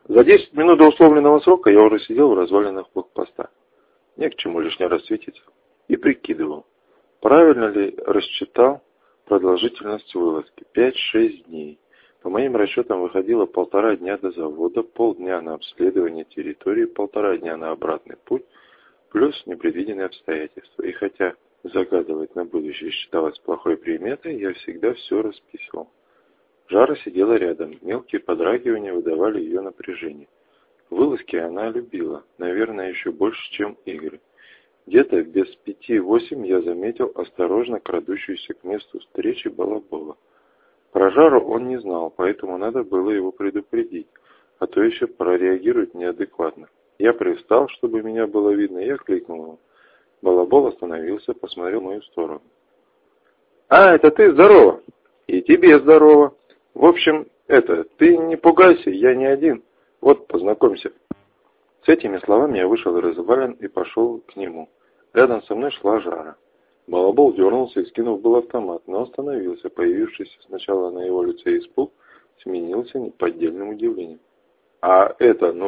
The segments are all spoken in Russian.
За 10 минут до условленного срока я уже сидел в развалинах блокпоста. Не к чему лишний раз светиться. И прикидывал, правильно ли рассчитал продолжительность вылазки. 5-6 дней. По моим расчетам выходило 1,5 дня до завода, полдня на обследование территории, 1,5 дня на обратный путь, плюс непредвиденные обстоятельства. И хотя загадывать на будущее считалось плохой приметой, я всегда все расписывал. Жара сидела рядом, мелкие подрагивания выдавали ее напряжение. Вылазки она любила, наверное, еще больше, чем игры. Где-то без 5-8 я заметил осторожно крадущуюся к месту встречи Балабола. Про Жару он не знал, поэтому надо было его предупредить, а то еще прореагирует неадекватно. Я привстал, чтобы меня было видно, и я кликнул его. Балабол остановился, посмотрел в мою сторону. «А, это ты? Здорово!» «И тебе здорово! В общем, ты не пугайся, я не один. Вот, познакомься». С этими словами я вышел из развалин и пошел к нему. Рядом со мной шла Жара. Балабол дернулся и скинув был автомат, но остановился. Появившийся сначала на его лице испуг сменился неподдельным удивлением. «А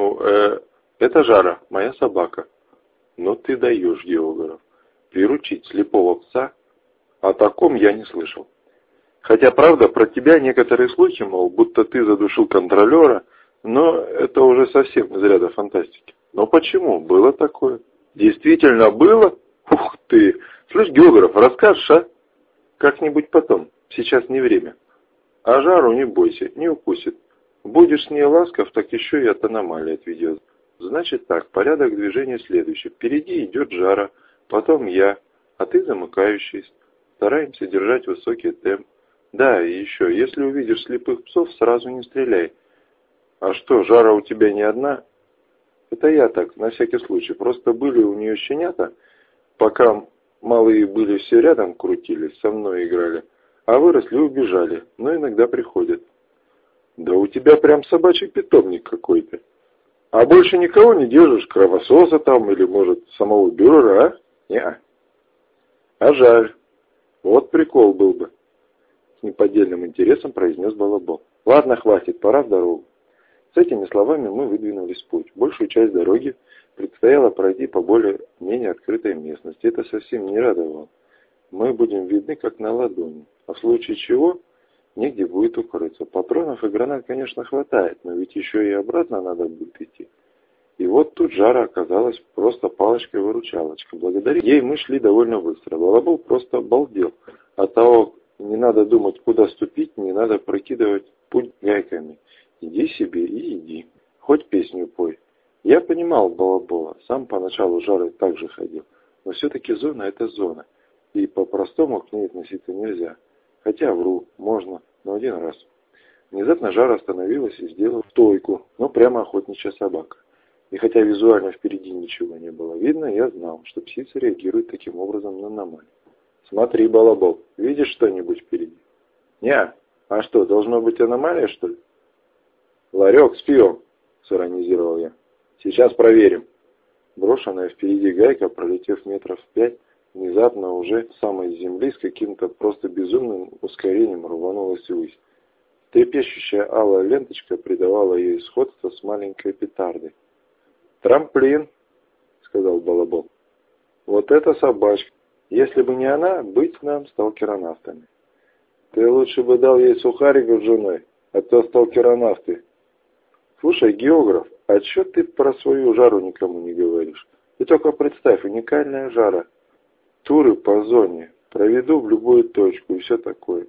это Жара, моя собака». «Ну ты даешь, географ. Приручить слепого пса? О таком я не слышал. Хотя, правда, про тебя некоторые слухи, мол, будто ты задушил контролера, но это уже совсем из ряда фантастики». «Но почему? Было такое». «Действительно было? Ух ты! Слышь, географ, расскажешь, а?» «Как-нибудь потом. Сейчас не время. А Жару не бойся, не укусит. Будешь с ней ласков, так еще и от аномалии отведет. Значит так, порядок движения следующий. Впереди идет Жара, потом я, а ты замыкающий. Стараемся держать высокий темп. Да, и еще, если увидишь слепых псов, сразу не стреляй». «А что, Жара у тебя не одна?» «Это я так, на всякий случай. Просто были у нее щенята, пока малые были все рядом крутились, со мной играли, а выросли и убежали, но иногда приходят». «Да у тебя прям собачий питомник какой-то. А больше никого не держишь, кровососа там или, может, самого бюрера, а?» «Не-а». «А жаль. Вот прикол был бы», — с неподдельным интересом произнес Балабол. «Ладно, хватит, пора в дорогу». С этими словами мы выдвинулись в путь. Большую часть дороги предстояло пройти по более-менее открытой местности. Это совсем не радовало. Мы будем видны как на ладони, а в случае чего негде будет укрыться. Патронов и гранат, конечно, хватает, но ведь еще и обратно надо будет идти. И вот тут Жара оказалась просто палочкой-выручалочкой. Благодаря ей мы шли довольно быстро. Балабол просто обалдел. От того, не надо думать, куда ступить, не надо прокидывать путь гайками. Иди себе и иди. Хоть песню пой. Я понимал Балабола. Сам поначалу Жары так же ходил. Но все-таки зона — это зона. И по-простому к ней относиться нельзя. Хотя вру, можно, но один раз. Внезапно Жара остановилась и сделала стойку, но прямо охотничья собака. И хотя визуально впереди ничего не было видно, я знал, что птица реагирует таким образом на аномалию. «Смотри, Балабол, видишь что-нибудь впереди?» «Не, а что, должно быть аномалия, что ли?» «Ларек с пивом», — сиронизировал я. «Сейчас проверим». Брошенная впереди гайка, пролетев метров 5, внезапно уже с самой земли с каким-то просто безумным ускорением рванулась ввысь. Трепещущая алая ленточка придавала ей сходство с маленькой петардой. «Трамплин», — сказал Балабол. «Вот это собачка. Если бы не она, быть нам сталкеронавтами». «Ты лучше бы дал ей сухариков с женой, а то сталкеронавты». «Слушай, географ, а чё ты про свою Жару никому не говоришь? Ты только представь, уникальная Жара. Туры по зоне, проведу в любую точку и все такое.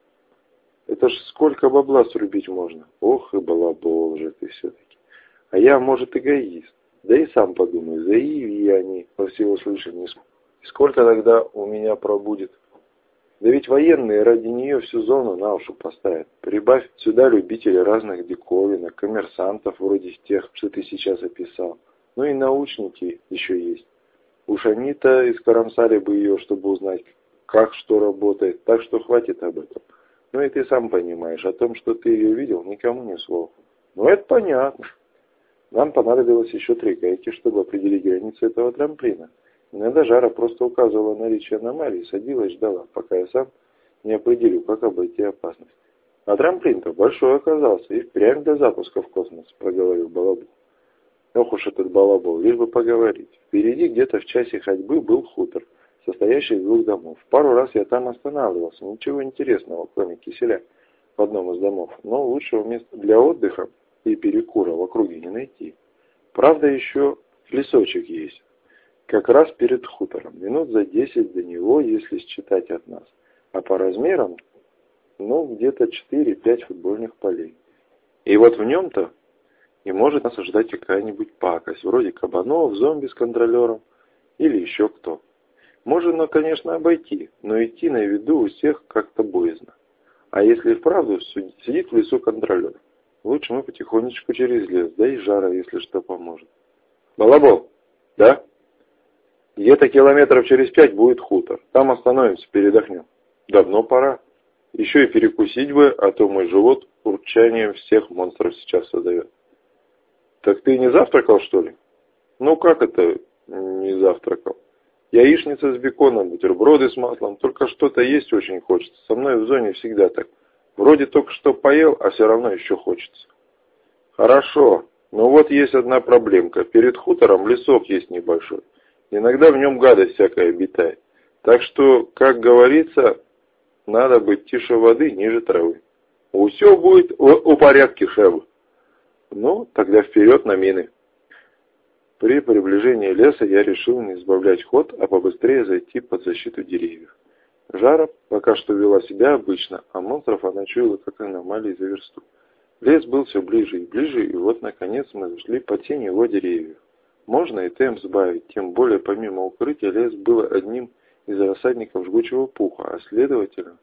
Это ж сколько бабла срубить можно. Ох и Балабол же ты все-таки. А я, может, эгоист. Да и сам подумай, заяви они во всеуслышание. Сколько тогда у меня пробудет? Да ведь военные ради нее всю зону на уши поставят. Прибавь сюда любителей разных диковинок, коммерсантов вроде тех, что ты сейчас описал. Ну и научники еще есть. Уж они-то искоромсали бы ее, чтобы узнать, как что работает. Так что хватит об этом. Ну и ты сам понимаешь, о том, что ты ее видел, никому ни слова. Ну это понятно. Нам понадобилось еще 3 гайки, чтобы определить границы этого трамплина. Иногда Жара просто указывала наличие аномалии, садилась и ждала, пока я сам не определю, как обойти опасность. А трамплин-то большой оказался, и впрямь до запуска в космос, проговорил Балабол. Ох уж этот Балабол, лишь бы поговорить. Впереди где-то в часе ходьбы был хутор, состоящий из 2 домов. Пару раз я там останавливался, ничего интересного, кроме киселя в одном из домов, но лучшего места для отдыха и перекура в округе не найти. Правда, еще лесочек есть, как раз перед хутором, минут за 10 до него, если считать от нас. А по размерам, где-то 4-5 футбольных полей. И вот в нем-то и может нас ожидать какая-нибудь пакость, вроде кабанов, зомби с контролером или еще кто. Можно, конечно, обойти, но идти на виду у всех как-то боязно. А если вправду сидит в лесу контролер, лучше мы потихонечку через лес, да и жара, если что, поможет. Балабол, да? Где-то километров через 5 будет хутор. Там остановимся, передохнем. Давно пора. Еще и перекусить бы, а то мой живот урчанием всех монстров сейчас созовет. Так ты не завтракал, что ли? Ну как это не завтракал? Яичница с беконом, бутерброды с маслом. Только что-то есть очень хочется. Со мной в зоне всегда так. Вроде только что поел, а все равно еще хочется. Хорошо. Но вот есть одна проблемка. Перед хутором лесок есть небольшой. Иногда в нем гадость всякая обитает. Так что, как говорится, надо быть тише воды, ниже травы. Все будет у порядке, шеф. Ну, тогда вперед на мины. При приближении леса я решил не сбавлять ход, а побыстрее зайти под защиту деревьев. Жара пока что вела себя обычно, а монстров она чуяла как аномалии за версту. Лес был все ближе и ближе, и вот наконец мы зашли под тень его деревьев. Можно и темп сбавить, тем более помимо укрытия лес был одним из рассадников жгучего пуха, а следовательно,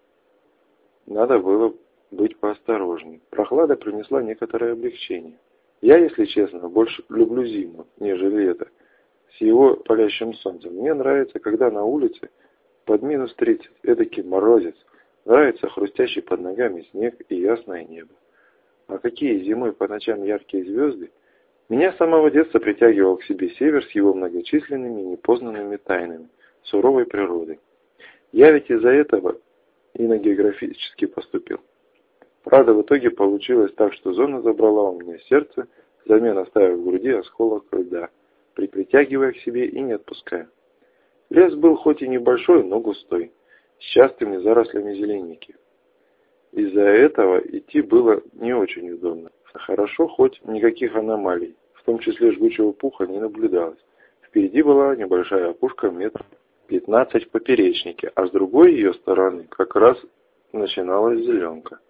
надо было быть поосторожней. Прохлада принесла некоторое облегчение. Я, если честно, больше люблю зиму, нежели лето, с его палящим солнцем. Мне нравится, когда на улице под минус 30, эдакий морозец, нравится хрустящий под ногами снег и ясное небо. А какие зимой по ночам яркие звезды! Меня с самого детства притягивал к себе север с его многочисленными непознанными тайнами, суровой природой. Я ведь из-за этого и на географически поступил. Правда, в итоге получилось так, что зона забрала у меня сердце, взамен оставив в груди осколок льда, притягивая к себе и не отпуская. Лес был хоть и небольшой, но густой, с частыми зарослями зеленики. Из-за этого идти было не очень удобно. Хорошо, хоть никаких аномалий, в том числе жгучего пуха, не наблюдалось. Впереди была небольшая опушка метров 15 в поперечнике, а с другой ее стороны как раз начиналась зеленка.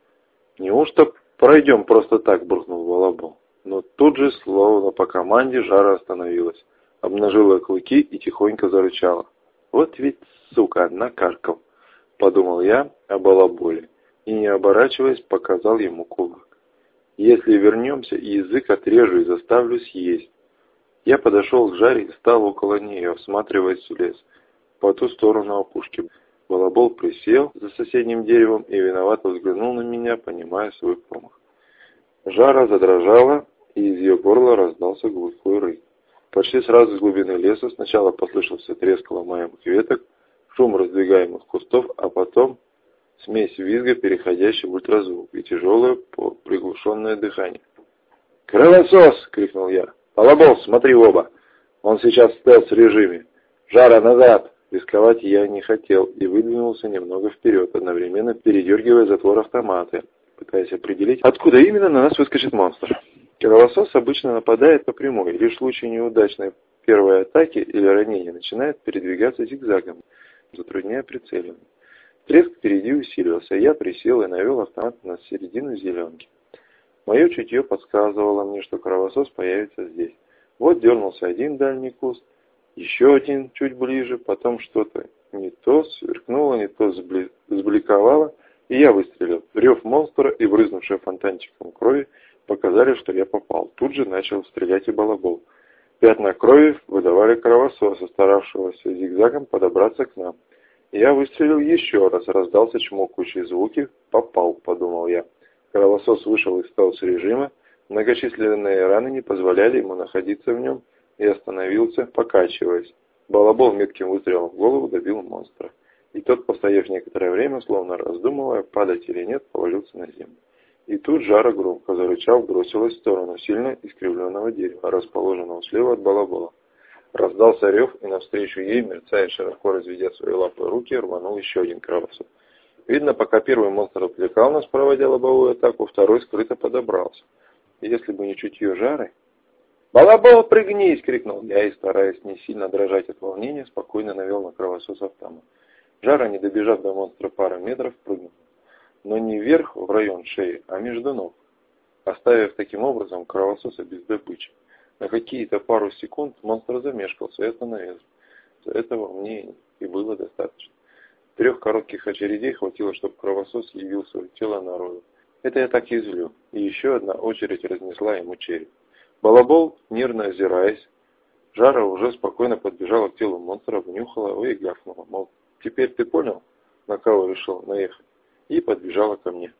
«Неужто пройдем просто так?» — буркнул Балабол. Но тут же, словно по команде, Жара остановилась, обнажила клыки и тихонько зарычала. «Вот ведь, сука, накаркал!» — подумал я о Балаболе и, не оборачиваясь, показал ему кулак. «Если вернемся, язык отрежу и заставлю съесть». Я подошел к Жаре и стал около нее, всматриваясь в лес, по ту сторону опушки. Балабол присел за соседним деревом и виновато взглянул на меня, понимая свой промах. Жара задрожала, и из ее горла раздался глухой рык. Почти сразу из глубины леса сначала послышался треск ломаемых веток, шум раздвигаемых кустов, а потом смесь визга, переходящая в ультразвук, и тяжелое приглушенное дыхание. «Кровосос!» — крикнул я. «Балабол, смотри в оба! Он сейчас в стелс-режиме! Жара, назад!» Рисковать я не хотел и выдвинулся немного вперед, одновременно передергивая затвор автомата, пытаясь определить, откуда именно на нас выскочит монстр. Кровосос обычно нападает по прямой, лишь в случае неудачной первой атаки или ранения начинает передвигаться зигзагом, затрудняя прицеливание. Треск впереди усилился, я присел и навел автомат на середину зеленки. Мое чутье подсказывало мне, что кровосос появится здесь. Вот дернулся один дальний куст, еще один чуть ближе, потом что-то не то сверкнуло, не то сбликовало, и я выстрелил. Рев монстра и брызнувшая фонтанчиком крови показали, что я попал. Тут же начал стрелять и Балабол. Пятна крови выдавали кровососа, старавшегося зигзагом подобраться к нам. Я выстрелил еще раз, раздался чмокающие звуки. «Попал», — подумал я. Кровосос вышел из стелс-режима, многочисленные раны не позволяли ему находиться в нем, и остановился, покачиваясь. Балабол метким выстрелом в голову добил монстра. И тот, постояв некоторое время, словно раздумывая, падать или нет, повалился на землю. И тут Жара, громко зарычав, бросилась в сторону сильно искривленного дерева, расположенного слева от балабола. Раздался рев, и навстречу ей, мерцая широко разведя свои лапы и руки, рванул еще один кровосос. Видно, пока первый монстр отвлекал нас, проводя лобовую атаку, второй скрыто подобрался. И если бы не чутье Жары... «Балабол, прыгнись!» — крикнул я, и, стараясь не сильно дрожать от волнения, спокойно навел на кровосос автомат. Жара, не добежав до монстра пары метров, прыгнул. Но не вверх в район шеи, а между ног, оставив таким образом кровососа без добычи. На какие-то пару секунд монстр замешкался и остановился. Этого мне и было достаточно. 3 коротких очередей хватило, чтобы кровосос явил свое тело народу. Это я так извлек, и еще одна очередь разнесла ему череп. Балабол, нервно озираясь, Жара уже спокойно подбежала к телу монстра, внюхала его и гавкнула, мол, теперь ты понял, на кого решил наехать, и подбежала ко мне.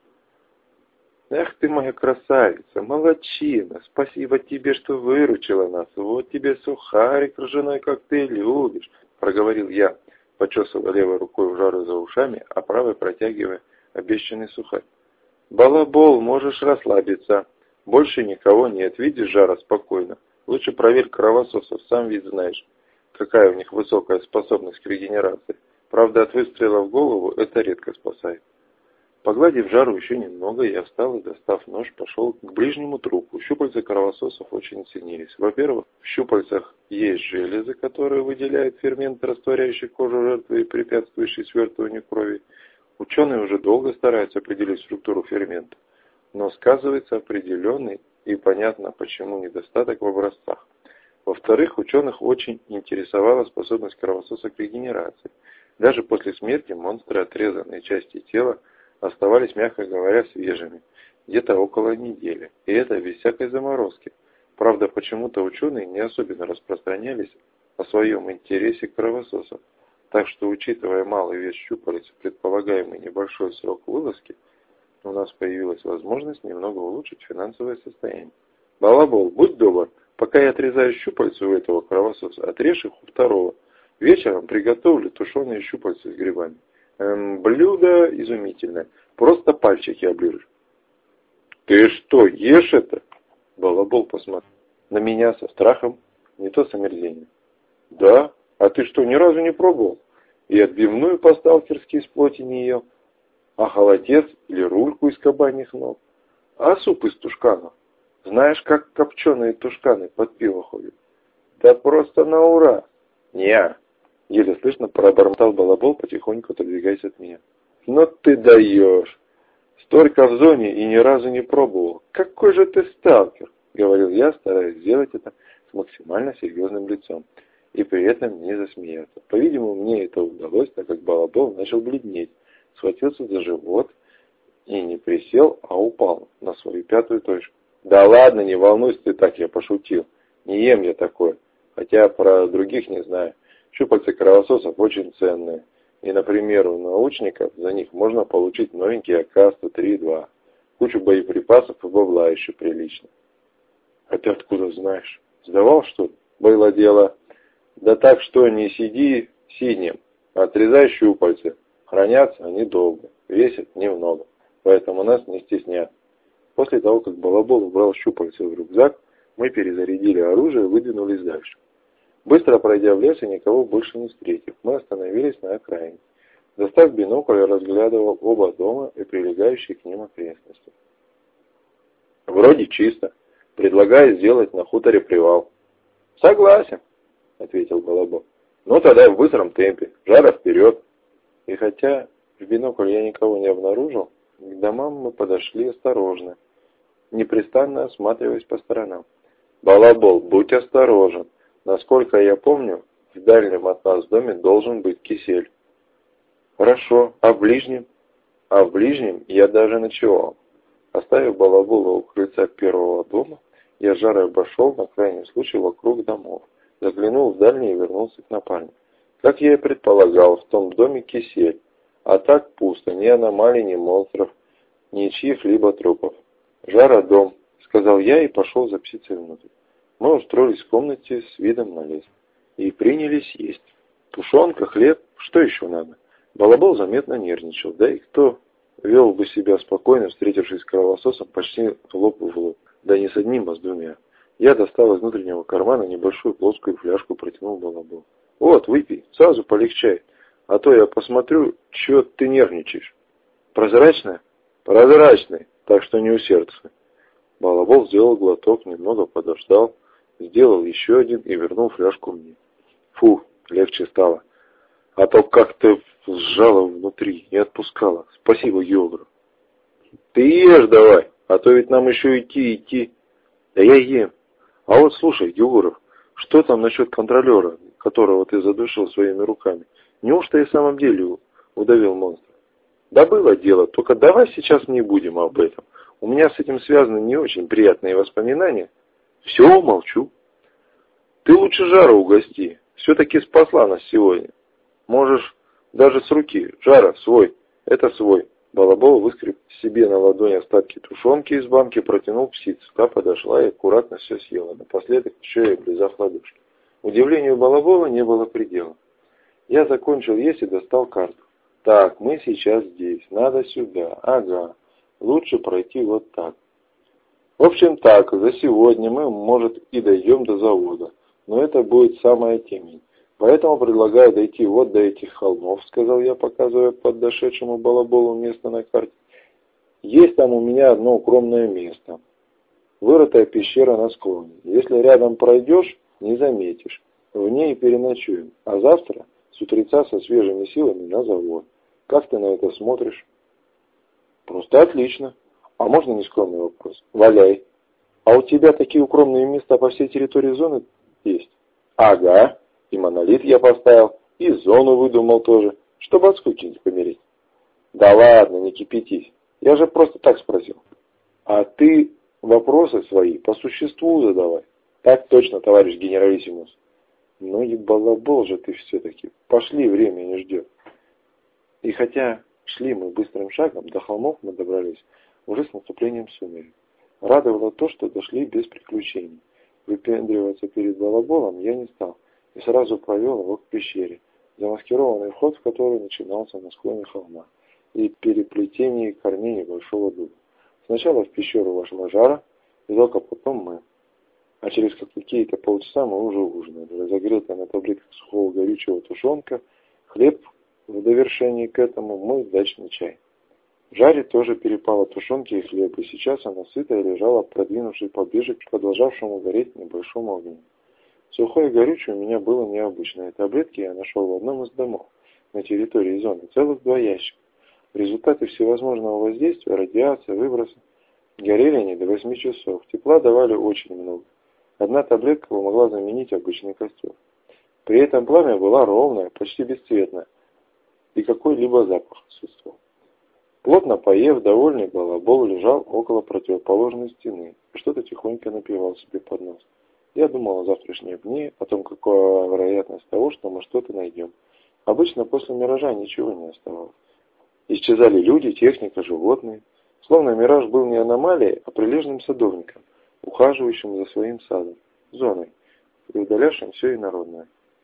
«Эх ты моя красавица, молодчина, спасибо тебе, что выручила нас, вот тебе сухарик ржаной, как ты любишь», проговорил я, почесывая левой рукой у Жары за ушами, а правой протягивая обещанный сухарь. «Балабол, можешь расслабиться, больше никого нет, видишь, Жара, спокойно, лучше проверь кровососов, сам ведь знаешь, какая у них высокая способность к регенерации, правда от выстрела в голову это редко спасает». Погладив Жару еще немного, я встал и, достав нож, пошел к ближнему трупу. Щупальца кровососов очень ценились. Во-первых, в щупальцах есть железы, которые выделяют ферменты, растворяющие кожу жертвы и препятствующие свертыванию крови. Ученые уже долго стараются определить структуру фермента, но сказывается определенный и понятно, почему недостаток в образцах. Во-вторых, ученых очень интересовала способность кровососа к регенерации. Даже после смерти монстры отрезанные части тела оставались, мягко говоря, свежими, где-то около недели, и это без всякой заморозки. Правда, почему-то ученые не особенно распространялись о своем интересе к кровососам, так что, учитывая малый вес щупалец и предполагаемый небольшой срок вылазки, у нас появилась возможность немного улучшить финансовое состояние. «Балабол, будь добр, пока я отрезаю щупальца у этого кровососа, отрежь их у второго. Вечером приготовлю тушеные щупальца с грибами. Блюдо изумительное. Просто пальчики оближешь». «Ты что, ешь это?» Балабол посмотрел на меня со страхом, не то с омерзением. «Да? А ты что, ни разу не пробовал? И отбивную по-сталкерски из плоти не ел? А холодец или рульку из кабаньих ног? А суп из тушканов? Знаешь, как копченые тушканы под пиво ходят? Да просто на ура!» «Не-а!» Еле слышно пробормотал Балабол, потихоньку отодвигаясь от меня. «Но ты даешь! Столько в зоне и ни разу не пробовал. Какой же ты сталкер!» Говорил я, стараясь сделать это с максимально серьезным лицом и при этом не засмеяться. По-видимому, мне это удалось, так как Балабол начал бледнеть, схватился за живот и не присел, а упал на свою 5-ю точку. «Да ладно, не волнуйся ты так, я пошутил. Не ем я такое, хотя про других не знаю. Щупальца кровососов очень ценные. И, например, у научников за них можно получить новенький АК-103-2. Кучу боеприпасов и бабла еще прилично». «А ты откуда знаешь? Сдавал, что ли?» «Было дело. Да так что не сиди сиднем, отрезай щупальца. Хранятся они долго, весят немного, поэтому нас не стеснят». После того, как Балабол убрал щупальца в рюкзак, мы перезарядили оружие и выдвинулись дальше. Быстро пройдя в лес и никого больше не встретив, мы остановились на окраине. Достав бинокль, я разглядывал оба дома и прилегающие к ним окрестности. «Вроде чисто. Предлагаю сделать на хуторе привал». «Согласен», — ответил Балабол. «Ну тогда в быстром темпе. Жара вперед». И хотя в бинокль я никого не обнаружил, к домам мы подошли осторожно, непрестанно осматриваясь по сторонам. «Балабол, будь осторожен. Насколько я помню, в дальнем от нас доме должен быть кисель». «Хорошо. А в ближнем?» «А в ближнем я даже ночевал». Оставив Балабола у крыльца первого дома, я Жарой обошел на крайний случай вокруг домов, заглянул в дальний и вернулся к напарнику. Как я и предполагал, в том доме кисель, а так пусто, ни аномалий, ни монстров, ни чьих-либо трупов. «Жара, дом», — сказал я и пошел за птицей внутрь. Мы устроились в комнате с видом на лес и принялись есть. Тушенка, хлеб, что еще надо? Балабол заметно нервничал, да и кто вел бы себя спокойно, встретившись с кровососом почти лоб в лоб, да не с одним, а с двумя. Я достал из внутреннего кармана небольшую плоскую фляжку, протянул Балабол. Вот, выпей, сразу полегчает, а то я посмотрю, чё ты нервничаешь. Прозрачная? Прозрачная, так что не усердствуй. Балабол сделал глоток, немного подождал, сделал еще один и вернул фляжку мне. Фу, легче стало. А то как-то сжало внутри, не отпускало. Спасибо, географ. Ты ешь давай, а то ведь нам еще идти. Да я ем. А вот слушай, географ, что там насчет контролера, которого ты задушил своими руками? Неужто и в самом деле удавил монстра? Да было дело, только давай сейчас не будем об этом. У меня с этим связаны не очень приятные воспоминания. Все, молчу. Ты лучше Жара угости. Все-таки спасла нас сегодня. Можешь даже с руки. Жара, свой. Это свой. Балабол выскреб себе на ладони остатки тушенки из банки, протянул птицу. Та подошла и аккуратно все съела. Напоследок еще и облизав ладошки. Удивлению Балабола не было предела. Я закончил есть и достал карту. Так, мы сейчас здесь. Надо сюда. Ага. Лучше пройти вот так. В общем так, за сегодня мы, может, и дойдем до завода. Но это будет самая темень. Поэтому предлагаю дойти вот до этих холмов, сказал я, показывая подошедшему Балаболу место на карте. Есть там у меня одно укромное место. Вырытая пещера на склоне. Если рядом пройдешь, не заметишь. В ней переночуем. А завтра с утреца со свежими силами на завод. Как ты на это смотришь? Просто отлично. А можно нескромный вопрос? Валяй. А у тебя такие укромные места по всей территории зоны есть? Ага. И монолит я поставил, и зону выдумал тоже, чтобы от скуки не помереть. Да ладно, не кипятись. Я же просто так спросил. А ты вопросы свои по существу задавай. Так точно, товарищ генералиссимус. Ну и балабол же ты все-таки. Пошли, время не ждет. И хотя шли мы быстрым шагом, до холмов мы добрались уже с наступлением сумерек. Радовало то, что дошли без приключений. Выпендриваться перед балаболом я не стал. И сразу провел его к пещере, замаскированный вход в который начинался на склоне холма и переплетении корней небольшого дуба. Сначала в пещеру вошла Жара, и только потом мы. А через какие-то полчаса мы уже ужинали. Разогретая на таблетках сухого горючего тушенка, хлеб в довершении к этому мой дачный чай. Жаре тоже перепало тушенки и хлеб, и сейчас она сытая лежала, продвинувшись поближе к продолжавшему гореть небольшому огню. Сухое горючее у меня было необычное. Таблетки я нашел в одном из домов на территории зоны. Целых 2 ящика. В результате всевозможного воздействия, радиации, выброса, горели они до 8 часов. Тепла давали очень много. Одна таблетка помогла заменить обычный костер. При этом пламя было ровное, почти бесцветное, и какой-либо запах отсутствовал. Плотно поев, довольный балабол лежал около противоположной стены и что-то тихонько напевал себе под нос. Я думал о завтрашнем дне, о том, какая вероятность того, что мы что-то найдем. Обычно после миража ничего не оставалось. Исчезали люди, техника, животные. Словно мираж был не аномалией, а прилежным садовником, ухаживающим за своим садом, зоной, и удалявшим все инородное.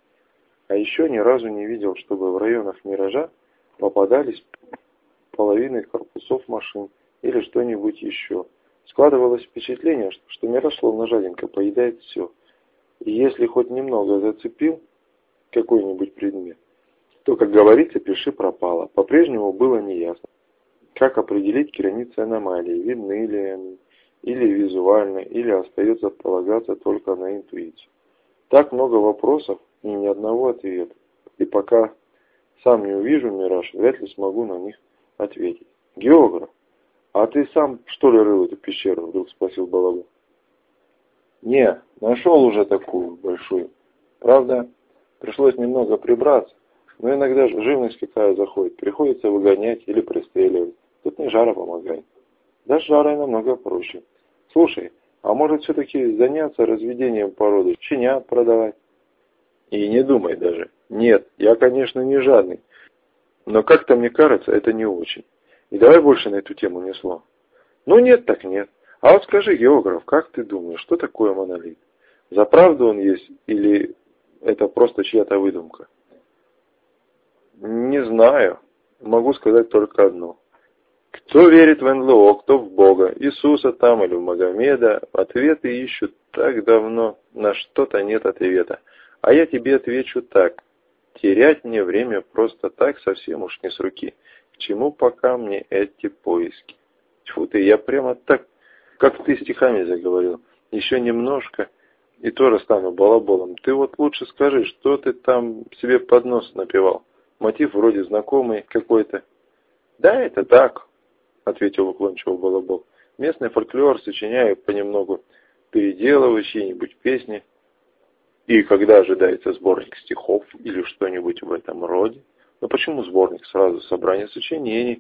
А еще ни разу не видел, чтобы в районах миража попадались половины корпусов машин или что-нибудь еще. Складывалось впечатление, что мираж словно жадинка поедает все. И если хоть немного зацепил какой-нибудь предмет, то, как говорится, пиши пропало. По-прежнему было неясно, как определить границы аномалии, видны ли они, или визуально, или остается полагаться только на интуицию. Так много вопросов и ни одного ответа. И пока сам не увижу мираж, вряд ли смогу на них ответить. Географ, а ты сам, что ли, рыл эту пещеру? Вдруг спросил Балабол. Не, нашел уже такую большую. Правда, пришлось немного прибраться, но иногда живность какая заходит, приходится выгонять или пристреливать. Тут не Жара помогает. Да с Жарой намного проще. Слушай, а может все-таки заняться разведением породы, щенят продавать? И не думай даже. Нет, я, конечно, не жадный, но как-то мне кажется, это не очень. И давай больше на эту тему ни слова. Ну нет, так нет. А вот скажи, географ, как ты думаешь, что такое монолит? За правду он есть или это просто чья-то выдумка? Не знаю. Могу сказать только одно. Кто верит в НЛО, кто в Бога, Иисуса там или в Магомеда, ответы ищут так давно, на что-то нет ответа. А я тебе отвечу так. Терять мне время просто так совсем уж не с руки. К чему пока мне эти поиски? Тьфу ты, я прямо так, как ты стихами заговорил. Еще немножко, и тоже стану балаболом. Ты вот лучше скажи, что ты там себе под нос напевал? Мотив вроде знакомый какой-то. Да, это так, ответил уклончиво балабол. Местный фольклор сочиняю понемногу, переделываю чьи-нибудь песни. И когда ожидается сборник стихов или что-нибудь в этом роде? Ну почему сборник? Сразу собрание сочинений,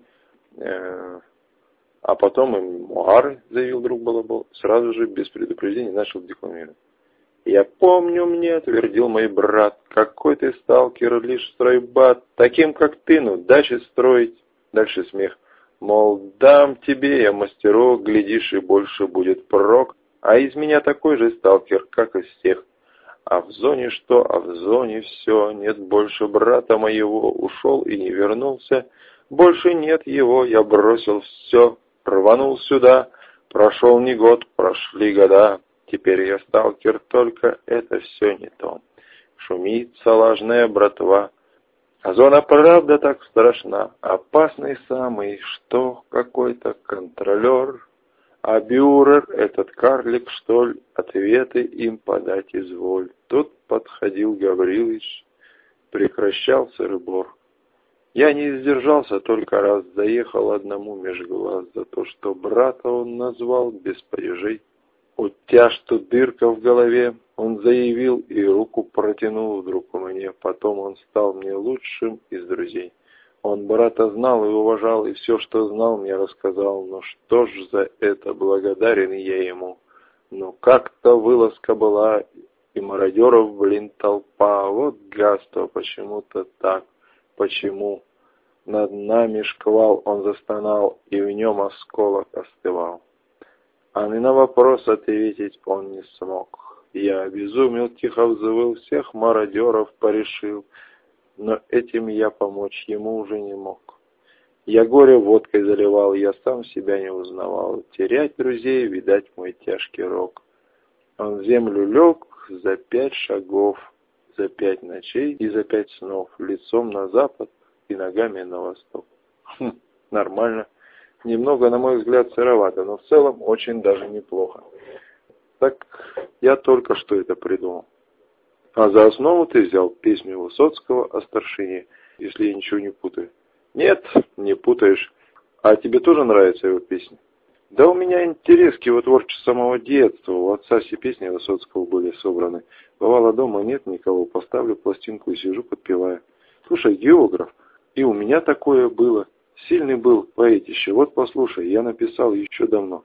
а потом и мемуары, заявил друг Балабол. Сразу же, без предупреждения, начал декламировать. Я помню, мне твердил мой брат, какой ты сталкер, лишь стройбат, таким как ты, ну дачи строить. Дальше смех. Мол, дам тебе я мастерок, глядишь, и больше будет прок, а из меня такой же сталкер, как из всех. А в зоне что? А в зоне все. Нет больше брата моего. Ушел и не вернулся. Больше нет его. Я бросил все. Рванул сюда. Прошел не год, прошли года. Теперь я сталкер, только это все не то. Шумит салажная братва. А зона правда так страшна. Опасный самый, что какой-то контролер. А бюрер, этот карлик, что ли, ответы им подать изволь. Тут подходил Гаврилыч, прекращал сыр-бор. Я не сдержался, только раз заехал одному меж глаз за то, что брата он назвал без падежей. У тебя что дырка в голове, он заявил и руку протянул вдруг мне. Потом он стал мне лучшим из друзей. Он брата знал и уважал, и все, что знал, мне рассказал. Ну что ж за это благодарен я ему. Ну как-то вылазка была, и мародеров, блин, толпа. Вот гадство, почему-то так. Почему? Над нами шквал, он застонал, и в нем осколок остывал. А на вопрос ответить он не смог. Я обезумел, тихо взвыл, всех мародеров порешил. Но этим я помочь ему уже не мог. Я горе водкой заливал, я сам себя не узнавал. Терять друзей, видать, мой тяжкий рок. Он в землю лег за 5 шагов, за 5 ночей и за 5 снов, лицом на запад и ногами на восток. Нормально. Немного, на мой взгляд, сыровато, но в целом очень даже неплохо. Так я только что это придумал. А за основу ты взял песню Высоцкого о старшине, если я ничего не путаю. Нет, не путаешь. А тебе тоже нравятся его песни? Да у меня интерес к его творчеству с самого детства. У отца все песни Высоцкого были собраны. Бывало, дома нет никого, поставлю пластинку и сижу, подпеваю. Слушай, географ, и у меня такое было. Сильный был поэтище. Вот послушай, я написал еще давно.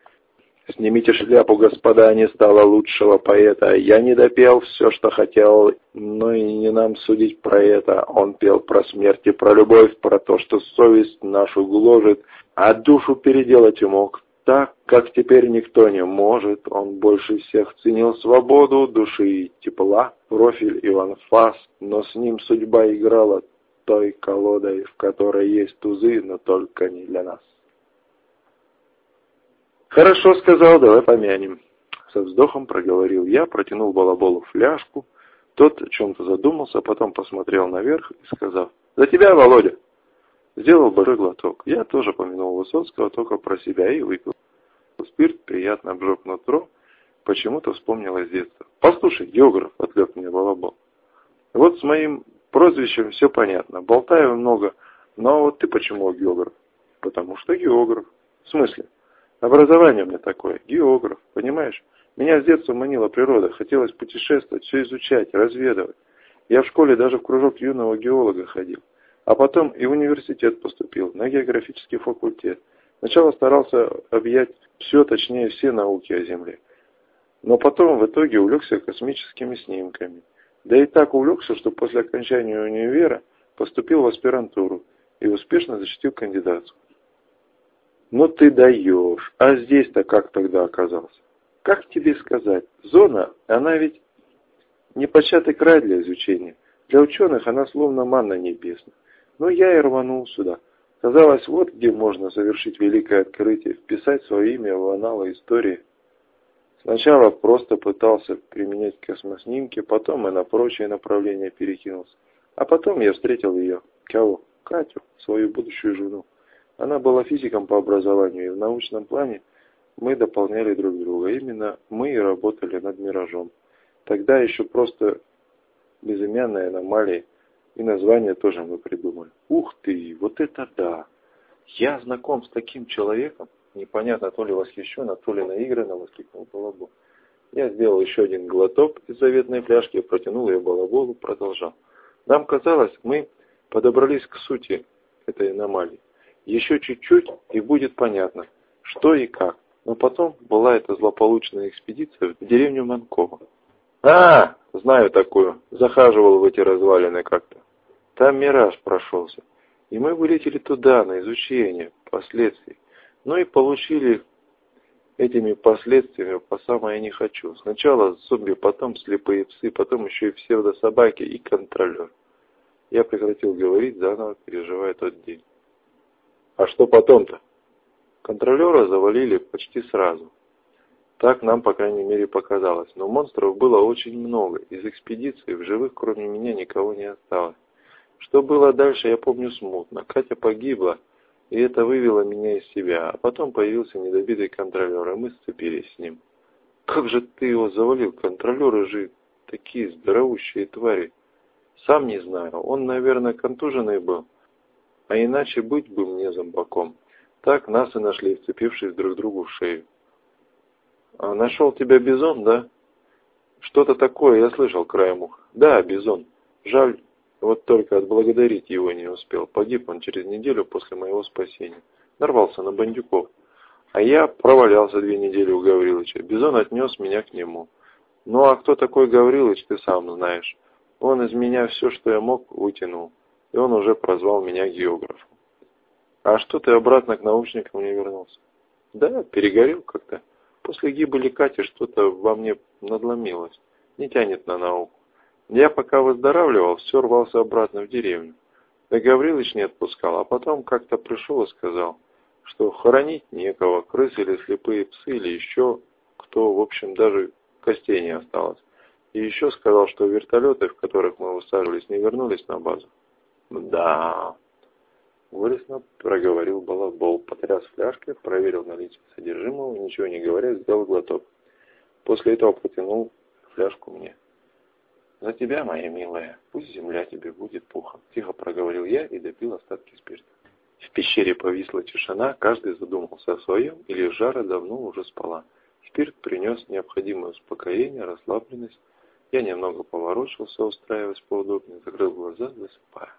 Снимите шляпу, господа, не стало лучшего поэта. Я не допел все, что хотел, но и не нам судить про это. Он пел про смерть и про любовь, про то, что совесть нашу гложет, а душу переделать мог так, как теперь никто не может. Он больше всех ценил свободу души и тепла, профиль Иван Фас, но с ним судьба играла той колодой, в которой есть тузы, но только не для нас. «Хорошо, — сказал, — давай помянем». Со вздохом проговорил я, протянул Балаболу фляжку. Тот о чем-то задумался, потом посмотрел наверх и сказал: «За тебя, Володя!» Сделал большой глоток. Я тоже помянул Высоцкого, только про себя, и выпил. Спирт приятно обжег нутро, почему-то вспомнилось детство. «Послушай, географ, — отвлек меня Балабол, — вот с моим прозвищем все понятно, болтаю много, но вот ты почему географ?» «Потому что географ». «В смысле?» «Образование у меня такое, географ, понимаешь? Меня с детства манила природа, хотелось путешествовать, все изучать, разведывать. Я в школе даже в кружок юного геолога ходил. А потом и в университет поступил, на географический факультет. Сначала старался объять все, точнее все науки о Земле. Но потом в итоге увлекся космическими снимками. Да и так увлекся, что после окончания универа поступил в аспирантуру и успешно защитил кандидатскую. «Ну ты даешь, а здесь-то как тогда оказался?» «Как тебе сказать? Зона, она ведь не початый край для изучения. Для ученых она словно манна небесная. Но я и рванул сюда. Казалось, вот где можно совершить великое открытие, вписать свое имя в аналы истории. Сначала просто пытался применять космоснимки, потом и на прочие направления перекинулся. А потом я встретил ее. Кого? Катю, свою будущую жену. Она была физиком по образованию, и в научном плане мы дополняли друг друга. Именно мы и работали над «Миражом». Тогда еще просто безымянной аномалии, и название тоже мы придумали. Ух ты, вот это да! Я знаком с таким человеком. Непонятно, то ли восхищенно, то ли наигранно воскликнул Балабол. Я сделал еще один глоток из заветной фляжки, протянул ее Балаболу, продолжал. Нам казалось, мы подобрались к сути этой аномалии. Еще чуть-чуть, и будет понятно, что и как. Но потом была эта злополучная экспедиция в деревню Манково. Знаю такую. Захаживал в эти развалины как-то. Там «Мираж» прошелся. И мы вылетели туда на изучение последствий. Ну и получили этими последствиями по самое не хочу. Сначала зомби, потом слепые псы, потом еще и псевдособаки и контролер. Я прекратил говорить, заново переживая тот день. А что потом-то? Контролера завалили почти сразу. Так нам, по крайней мере, показалось. Но монстров было очень много. Из экспедиции в живых, кроме меня, никого не осталось. Что было дальше, я помню смутно. Катя погибла, и это вывело меня из себя. А потом появился недобитый контролер, и мы сцепились с ним. Как же ты его завалил? Контролеры же такие здоровущие твари. Сам не знаю. Он, наверное, контуженный был. А иначе быть бы мне зомбаком. Так нас и нашли, вцепившись друг другу в шею. А нашел тебя Бизон, да? Что-то такое я слышал краем уха. Да, Бизон. Жаль, вот только отблагодарить его не успел. Погиб он через неделю после моего спасения. Нарвался на бандюков. А я провалялся 2 недели у Гаврилыча. Бизон отнес меня к нему. Ну а кто такой Гаврилыч, ты сам знаешь. Он из меня все, что я мог, вытянул. И он уже прозвал меня географом. А что ты обратно к научникам не вернулся? Да, перегорел как-то. После гибели Кати что-то во мне надломилось. Не тянет на науку. Я пока выздоравливал, все рвался обратно в деревню. Да Гаврилыч не отпускал, а потом как-то пришел и сказал, что хоронить некого, крысы или слепые псы, или еще кто, в общем, даже костей не осталось. И еще сказал, что вертолеты, в которых мы высаживались, не вернулись на базу. Да, горестно проговорил Балабол, потряс фляжкой, проверил наличие содержимого, ничего не говоря, сделал глоток. После этого протянул фляжку мне. «За тебя, моя милая, пусть земля тебе будет пухом», — тихо проговорил я и допил остатки спирта. В пещере повисла тишина, каждый задумался о своем, или Жара давно уже спала. Спирт принес необходимое успокоение, расслабленность. Я немного поворочился, устраиваясь поудобнее, закрыл глаза, засыпая.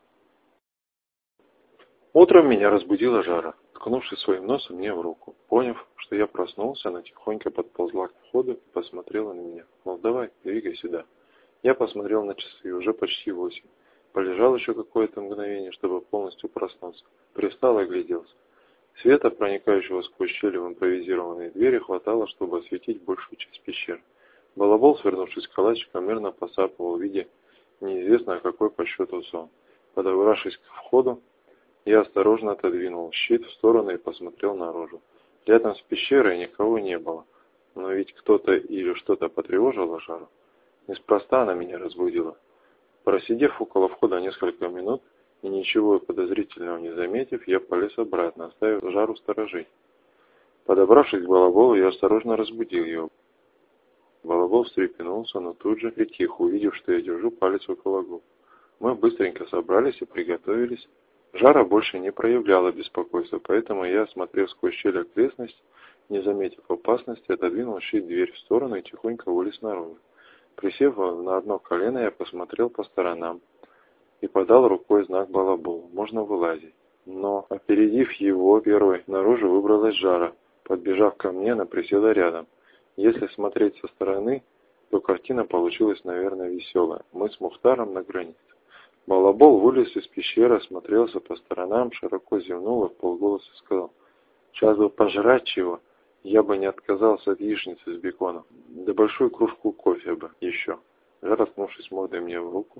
Утром меня разбудила Жара, ткнувшись своим носом мне в руку. Поняв, что я проснулся, она тихонько подползла к входу и посмотрела на меня. Мол, давай, двигай сюда. Я посмотрел на часы, уже почти 8. Полежал еще какое-то мгновение, чтобы полностью проснуться. Привстал и огляделся. Света, проникающего сквозь щели в импровизированные двери, хватало, чтобы осветить большую часть пещеры. Балабол, свернувшись калачиком, мирно посапывал, видя неизвестно какой по счету сон. Подобравшись к входу, я осторожно отодвинул щит в сторону и посмотрел наружу. Рядом с пещерой никого не было. Но ведь кто-то или что-то потревожило Жару. Неспроста она меня разбудила. Просидев около входа несколько минут и ничего подозрительного не заметив, я полез обратно, оставив Жару сторожить. Подобравшись к Балаболу, я осторожно разбудил его. Балабол встрепенулся, но тут же притих, увидев, что я держу палец около губ. Мы быстренько собрались и приготовились. Жара больше не проявляла беспокойства, поэтому я, осмотрев сквозь щель окрестность, не заметив опасности, отодвинул щит дверь в сторону и тихонько вылез наружу. Присев на одно колено, я посмотрел по сторонам и подал рукой знак Балаболу. Можно вылазить. Но, опередив его первой, наружу выбралась Жара. Подбежав ко мне, она присела рядом. Если смотреть со стороны, то картина получилась, наверное, веселая. Мы с Мухтаром на границе. Балабол вылез из пещеры, осмотрелся по сторонам, широко зевнул и вполголоса сказал: «Сейчас бы пожрать чего. Я бы не отказался от яичницы с беконом. Да большую кружку кофе бы еще». Жара, ткнувшись мордой мне в руку,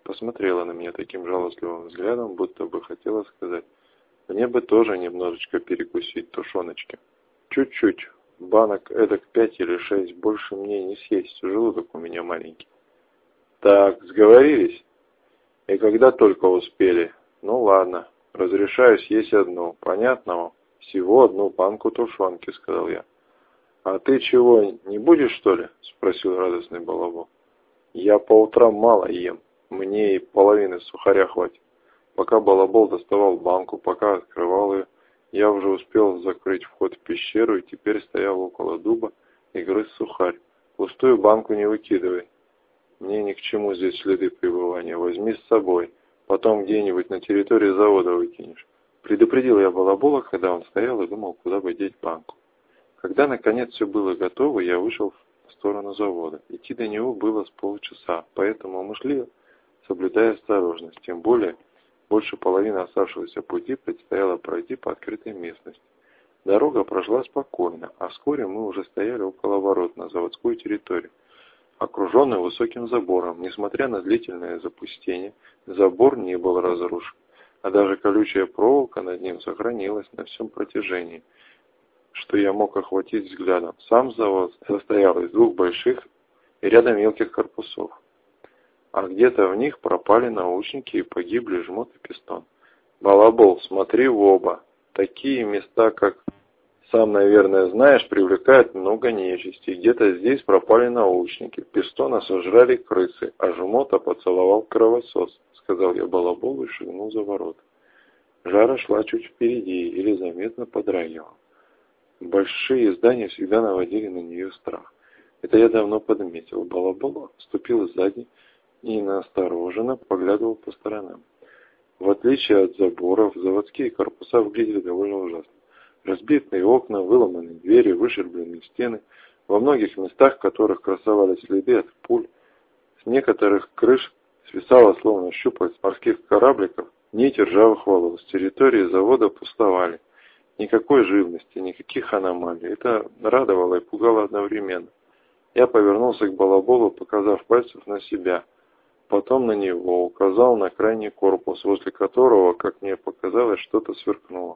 посмотрела на меня таким жалостливым взглядом, будто бы хотела сказать: «Мне бы тоже немножечко перекусить тушеночки. Чуть-чуть, банок эдак 5 или 6, больше мне не съесть, желудок у меня маленький». «Так, сговорились? И когда только успели? Ну ладно, разрешаю съесть одну, понятно вам? Всего одну банку тушенки», — сказал я. «А ты чего, не будешь, что ли?» — спросил радостный Балабол. «Я по утрам мало ем, мне и половины сухаря хватит». Пока Балабол доставал банку, пока открывал ее, я уже успел закрыть вход в пещеру и теперь стоял около дуба и грыз сухарь. «Пустую банку не выкидывай. Мне ни к чему здесь следы пребывания. Возьми с собой. Потом где-нибудь на территории завода выкинешь». Предупредил я Балабола, когда он стоял и думал, куда бы деть банку. Когда наконец все было готово, я вышел в сторону завода. Идти до него было с полчаса, поэтому мы шли, соблюдая осторожность. Тем более, больше половины оставшегося пути предстояло пройти по открытой местности. Дорога прошла спокойно, а вскоре мы уже стояли около ворот на заводскую территорию, окруженную высоким забором. Несмотря на длительное запустение, забор не был разрушен, а даже колючая проволока над ним сохранилась на всем протяжении, что я мог охватить взглядом. Сам завод состоял из 2 больших и ряда мелких корпусов, а где-то в них пропали наушники и погибли жмот и пистон. «Балабол, смотри в оба. Такие места, как, сам, наверное, знаешь, привлекают много нечисти. Где-то здесь пропали наушники, пистона сожрали крысы, а жмота поцеловал кровосос», — сказал я Балаболу и шагнул за ворота. Жара шла чуть впереди или заметно подрагивала. Большие здания всегда наводили на нее страх. Это я давно подметил. Балабол ступил сзади и настороженно поглядывал по сторонам. В отличие от заборов, заводские корпуса выглядели довольно ужасно. Разбитые окна, выломанные двери, вышербленные стены, во многих местах которых красовались следы от пуль. С некоторых крыш свисало, словно щупальца морских корабликов, нити ржавых волос. Территории завода пустовали. Никакой живности, никаких аномалий. Это радовало и пугало одновременно. Я повернулся к Балаболу, показав пальцем на себя. Потом на него, указал на крайний корпус, возле которого, как мне показалось, что-то сверкнуло.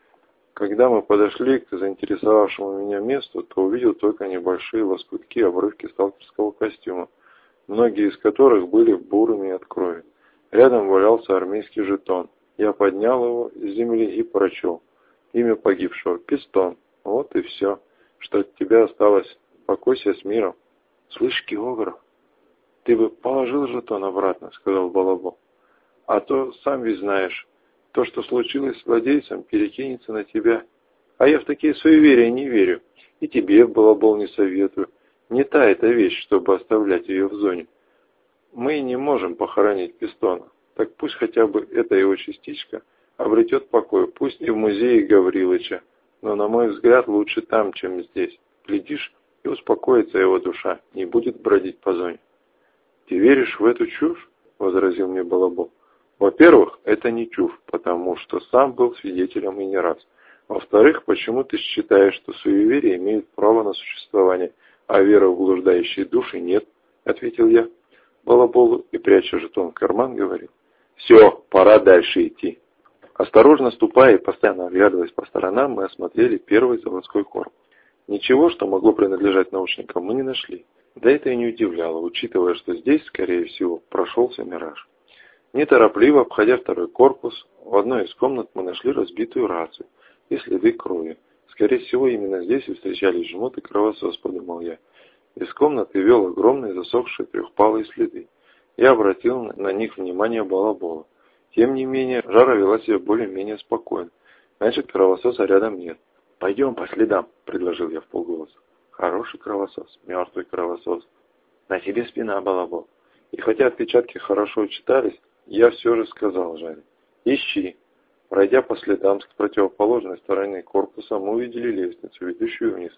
Когда мы подошли к заинтересовавшему меня месту, то увидел только небольшие лоскутки, обрывки сталкерского костюма, многие из которых были бурыми от крови. Рядом валялся армейский жетон. Я поднял его с земли и прочел. Имя погибшего — Пистон. Вот и все, что от тебя осталось. Покойся с миром. «Слышь, Географ, ты бы положил жетон обратно», — сказал Балабол. «А то, сам ведь знаешь, то, что случилось с владельцем, перекинется на тебя. А я в такие суеверия не верю. И тебе, Балабол, не советую. Не та эта вещь, чтобы оставлять ее в зоне. Мы не можем похоронить Пистона. Так пусть хотя бы эта его частичка обретет покой, пусть и в музее Гаврилыча, но, на мой взгляд, лучше там, чем здесь. Глядишь, и успокоится его душа, не будет бродить по зоне». «Ты веришь в эту чушь?» — возразил мне Балабол. «Во-первых, это не чушь, потому что сам был свидетелем и не раз. Во-вторых, почему ты считаешь, что суеверия имеют право на существование, а вера в блуждающие души нет?» — ответил я Балаболу и, пряча жетон в карман, говорил: «Все, пора дальше идти». Осторожно ступая и постоянно оглядываясь по сторонам, мы осмотрели первый заводской корпус. Ничего, что могло принадлежать научникам, мы не нашли. Да это и не удивляло, учитывая, что здесь, скорее всего, прошелся мираж. Неторопливо, обходя второй корпус, в одной из комнат мы нашли разбитую рацию и следы крови. Скорее всего, именно здесь и встречались жмот и кровосос, подумал я. Из комнаты вел огромные засохшие трехпалые следы. Я обратил на них внимание Балабола. Тем не менее, Жара вела себя более-менее спокойно. Значит, кровососа рядом нет. «Пойдем по следам», — предложил я вполголоса. Хороший кровосос, мертвый кровосос. На тебе спина, Балабол. И хотя отпечатки хорошо читались, я все же сказал Жаре: «Ищи». Пройдя по следам с противоположной стороны корпуса, мы увидели лестницу, ведущую вниз.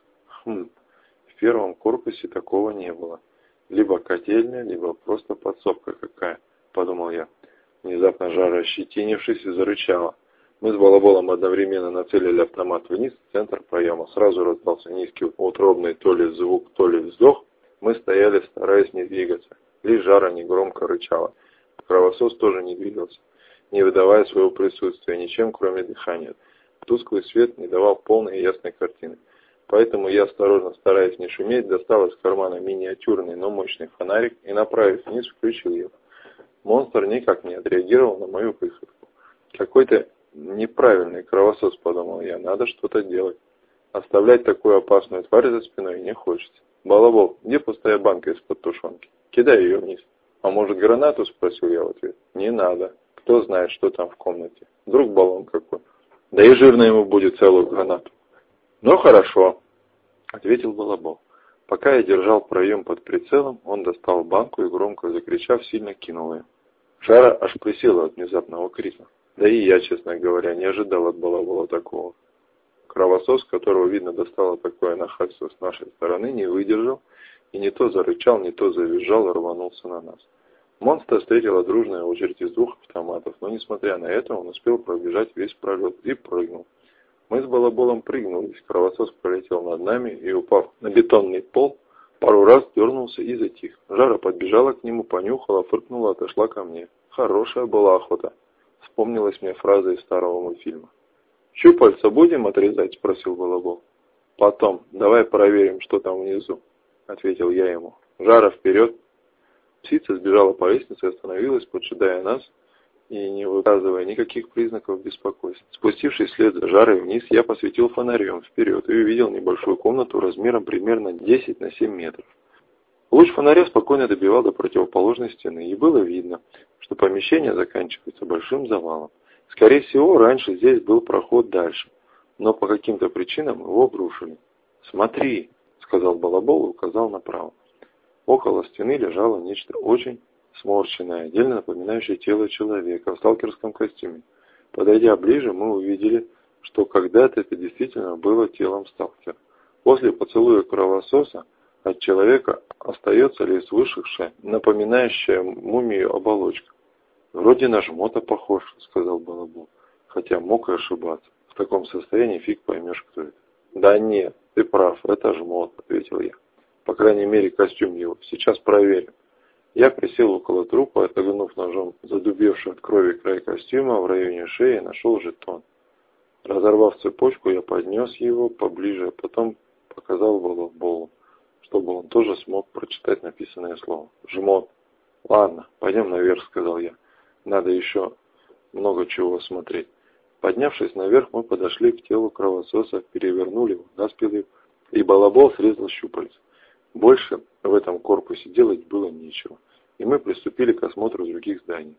В первом корпусе такого не было. Либо котельня, либо просто подсобка какая, подумал я. Внезапно Жара, ощетинившись, зарычала. Мы с Балаболом одновременно нацелили автомат вниз, в центр проема. Сразу раздался низкий утробный то ли звук, то ли вздох. Мы стояли, стараясь не двигаться. Лишь Жара негромко рычала. Кровосос тоже не двигался, не выдавая своего присутствия ничем, кроме дыхания. Тусклый свет не давал полной и ясной картины. Поэтому я, осторожно, стараясь не шуметь, достал из кармана миниатюрный, но мощный фонарик и, направив вниз, включил его. Монстр никак не отреагировал на мою выходку. Какой-то неправильный кровосос, подумал я, надо что-то делать. Оставлять такую опасную тварь за спиной не хочется. Балабол, где пустая банка из-под тушенки? Кидай ее вниз. А может, гранату? Спросил я в ответ. Не надо. Кто знает, что там в комнате. Вдруг баллон какой. Да и жирно ему будет целую гранату. Ну хорошо, ответил Балабол. Пока я держал проем под прицелом, он достал банку и, громко закричав, сильно кинул ее. Жара аж присела от внезапного крика. Да и я, честно говоря, не ожидал от Балабола такого. Кровосос, которого, видно, достало такое нахальство с нашей стороны, не выдержал и не то зарычал, не то завизжал и рванулся на нас. Монстр встретила дружная очередь из 2 автоматов, но, несмотря на это, он успел пробежать весь пролет и прыгнул. Мы с Балаболом прыгнулись, кровосос пролетел над нами и, упав на бетонный пол, пару раз дернулся и затих. Жара подбежала к нему, понюхала, фыркнула, отошла ко мне. Хорошая была охота. Вспомнилась мне фраза из старого мультфильма. «Щупальца будем отрезать?» – спросил Балабол. «Потом. Давай проверим, что там внизу», – ответил я ему. «Жара, вперед!» Птица сбежала по лестнице и остановилась, поджидая нас и не выказывая никаких признаков беспокойства. Спустившись вслед за Жарой вниз, я посветил фонарем вперед и увидел небольшую комнату размером примерно 10 на 7 метров. Луч фонаря спокойно добивал до противоположной стены, и было видно, что помещение заканчивается большим завалом. Скорее всего, раньше здесь был проход дальше, но по каким-то причинам его обрушили. «Смотри», — сказал Балабол и указал направо. Около стены лежало нечто очень сморщенное, отдельно напоминающее тело человека в сталкерском костюме. Подойдя ближе, мы увидели, что когда-то это действительно было телом сталкера. После поцелуя кровососа от человека остается лишь высохшая, напоминающая мумию оболочка. «Вроде на жмота похож», — сказал Балабол, хотя мог и ошибаться. В таком состоянии фиг поймешь, кто это. «Да нет, ты прав, это жмот», — ответил я. «По крайней мере, костюм его. Сейчас проверим». Я присел около трупа, отогнув ножом задубевший от крови край костюма, в районе шеи нашел жетон. Разорвав цепочку, я поднес его поближе, а потом показал Балаболу, чтобы он тоже смог прочитать написанное слово. «Жмот». «Ладно, пойдем наверх», — сказал я. «Надо еще много чего смотреть». Поднявшись наверх, мы подошли к телу кровососа, перевернули его на спину, и Балабол срезал щупальца. Больше в этом корпусе делать было нечего, и мы приступили к осмотру других зданий.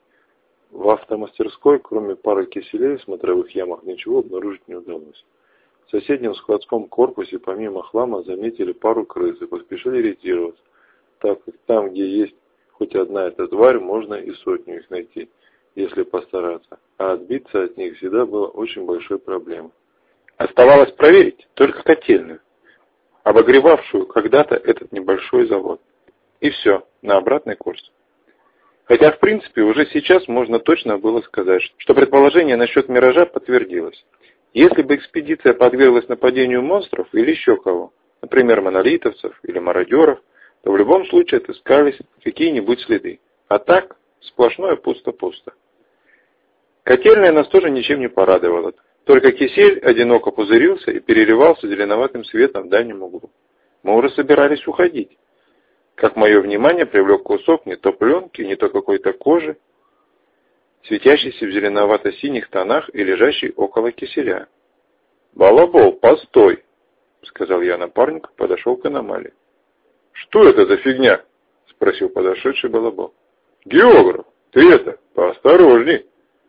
В автомастерской, кроме пары киселей в смотровых ямах, ничего обнаружить не удалось. В соседнем складском корпусе, помимо хлама, заметили пару крыс и поспешили ретироваться, так как там, где есть хоть одна эта тварь, можно и 100 их найти, если постараться, а отбиться от них всегда было очень большой проблемой. Оставалось проверить только котельную, обогревавшую когда-то этот небольшой завод. И все, на обратный курс. Хотя, в принципе, уже сейчас можно точно было сказать, что предположение насчет миража подтвердилось. Если бы экспедиция подверглась нападению монстров или еще кого, например, монолитовцев или мародеров, то в любом случае отыскались какие-нибудь следы. А так, сплошное пусто-пусто. Котельная нас тоже ничем не порадовала. Только кисель одиноко пузырился и переливался зеленоватым светом в дальнем углу. Мы уже собирались уходить, как мое внимание привлек кусок не то пленки, не то какой-то кожи, светящийся в зеленовато-синих тонах и лежащий около киселя. «Балабол, постой!» — сказал я напарнику, подошел к аномалии. «Что это за фигня?» — спросил подошедший Балабол. «Географ, ты это, поосторожней!»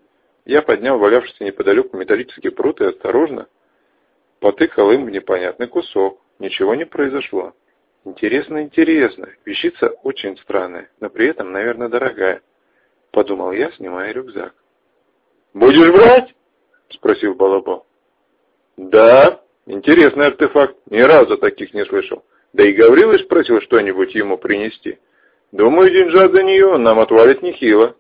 Я поднял валявшийся неподалеку металлический прут и осторожно потыкал им в непонятный кусок. Ничего не произошло. Интересно, вещица очень странная, но при этом, наверное, дорогая, подумал я, снимая рюкзак. «Будешь брать?» — спросил Балабол. «Да, интересный артефакт, ни разу таких не слышал. Да и Гаврилыч просил что-нибудь ему принести. Думаю, деньжат за нее он нам отвалит нехило».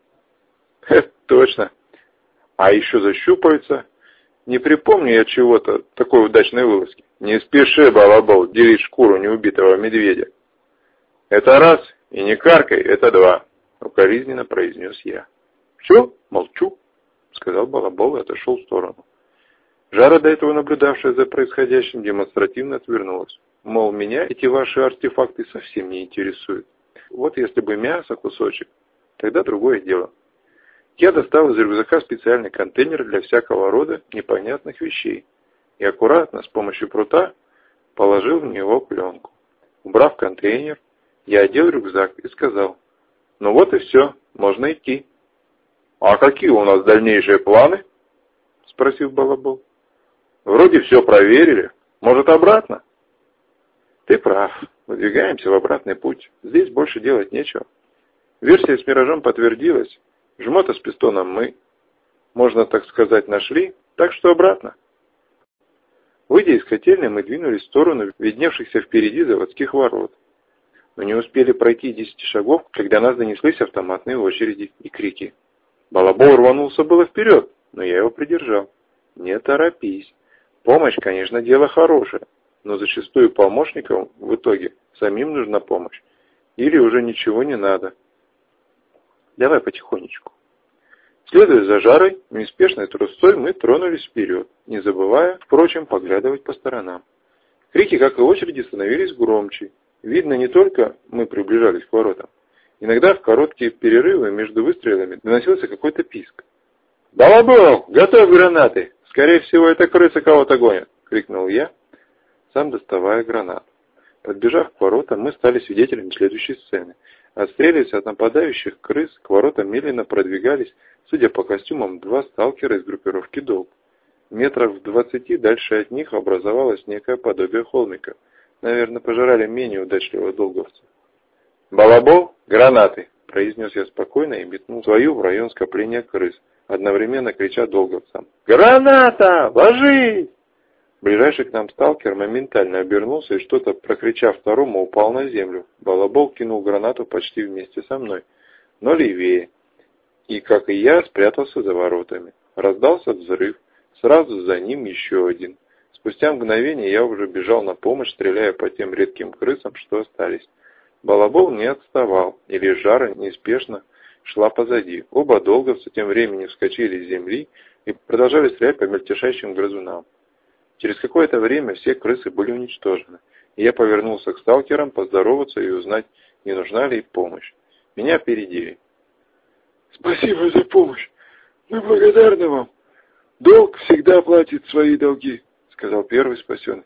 «Точно. А еще за щупальца. Не припомню я чего-то такой удачной вылазки. Не спеши, Балабол, делить шкуру неубитого медведя. Это раз, и не каркай, это два. укоризненно произнес я. Все, молчу, сказал Балабол и отошел в сторону. Жара, до этого наблюдавшая за происходящим, демонстративно отвернулась. Мол, меня эти ваши артефакты совсем не интересуют. Вот если бы мясо кусочек, тогда другое дело. Я достал из рюкзака специальный контейнер для всякого рода непонятных вещей и аккуратно с помощью прута положил в него пленку. Убрав контейнер, я одел рюкзак и сказал: ну вот и все, можно идти. А какие у нас дальнейшие планы? Спросил Балабол. Вроде все проверили. Может, обратно? Ты прав. Выдвигаемся в обратный путь. Здесь больше делать нечего. Версия с миражом подтвердилась. Жмота с пистоном мы, можно так сказать, нашли, так что обратно. Выйдя из котельной, мы двинулись в сторону видневшихся впереди заводских ворот. Но не успели пройти 10 шагов, когда нас донеслись автоматные очереди и крики. Балабол рванулся было вперед, но я его придержал. Не торопись. Помощь, конечно, дело хорошее, но зачастую помощникам в итоге самим нужна помощь. Или уже ничего не надо. Давай потихонечку. Следуя за Жарой, неспешной трусцой мы тронулись вперед, не забывая, впрочем, поглядывать по сторонам. Крики, как и очереди, становились громче. Видно, не только мы приближались к воротам. Иногда в короткие перерывы между выстрелами доносился какой-то писк. «Балабол, готовь гранаты! Скорее всего, это крысы кого-то гонят!» — крикнул я, сам доставая гранат. Подбежав к воротам, мы стали свидетелями следующей сцены. Отстреливаясь от нападающих крыс, к воротам медленно продвигались, судя по костюмам, 2 сталкера из группировки «Долг». Метров в 20 дальше от них образовалось некое подобие холмика. Наверное, пожирали менее удачливых долговцев. «Балабол, гранаты!» — произнес я спокойно и метнул свою в район скопления крыс, одновременно крича долговцам: «Граната! Ложись!» Ближайший к нам сталкер моментально обернулся и, что-то прокричав второму, упал на землю. Балабол кинул гранату почти вместе со мной, но левее, и, как и я, спрятался за воротами. Раздался взрыв, сразу за ним еще один. Спустя мгновение я уже бежал на помощь, стреляя по тем редким крысам, что остались. Балабол не отставал, и лишь Жара неспешно шла позади. Оба долговца тем временем вскочили с земли и продолжали стрелять по мельтешащим грызунам. Через какое-то время все крысы были уничтожены, и я повернулся к сталкерам поздороваться и узнать, не нужна ли помощь. Меня опередили. «Спасибо за помощь. Мы благодарны вам. Долг всегда платит свои долги», — сказал первый спасенный.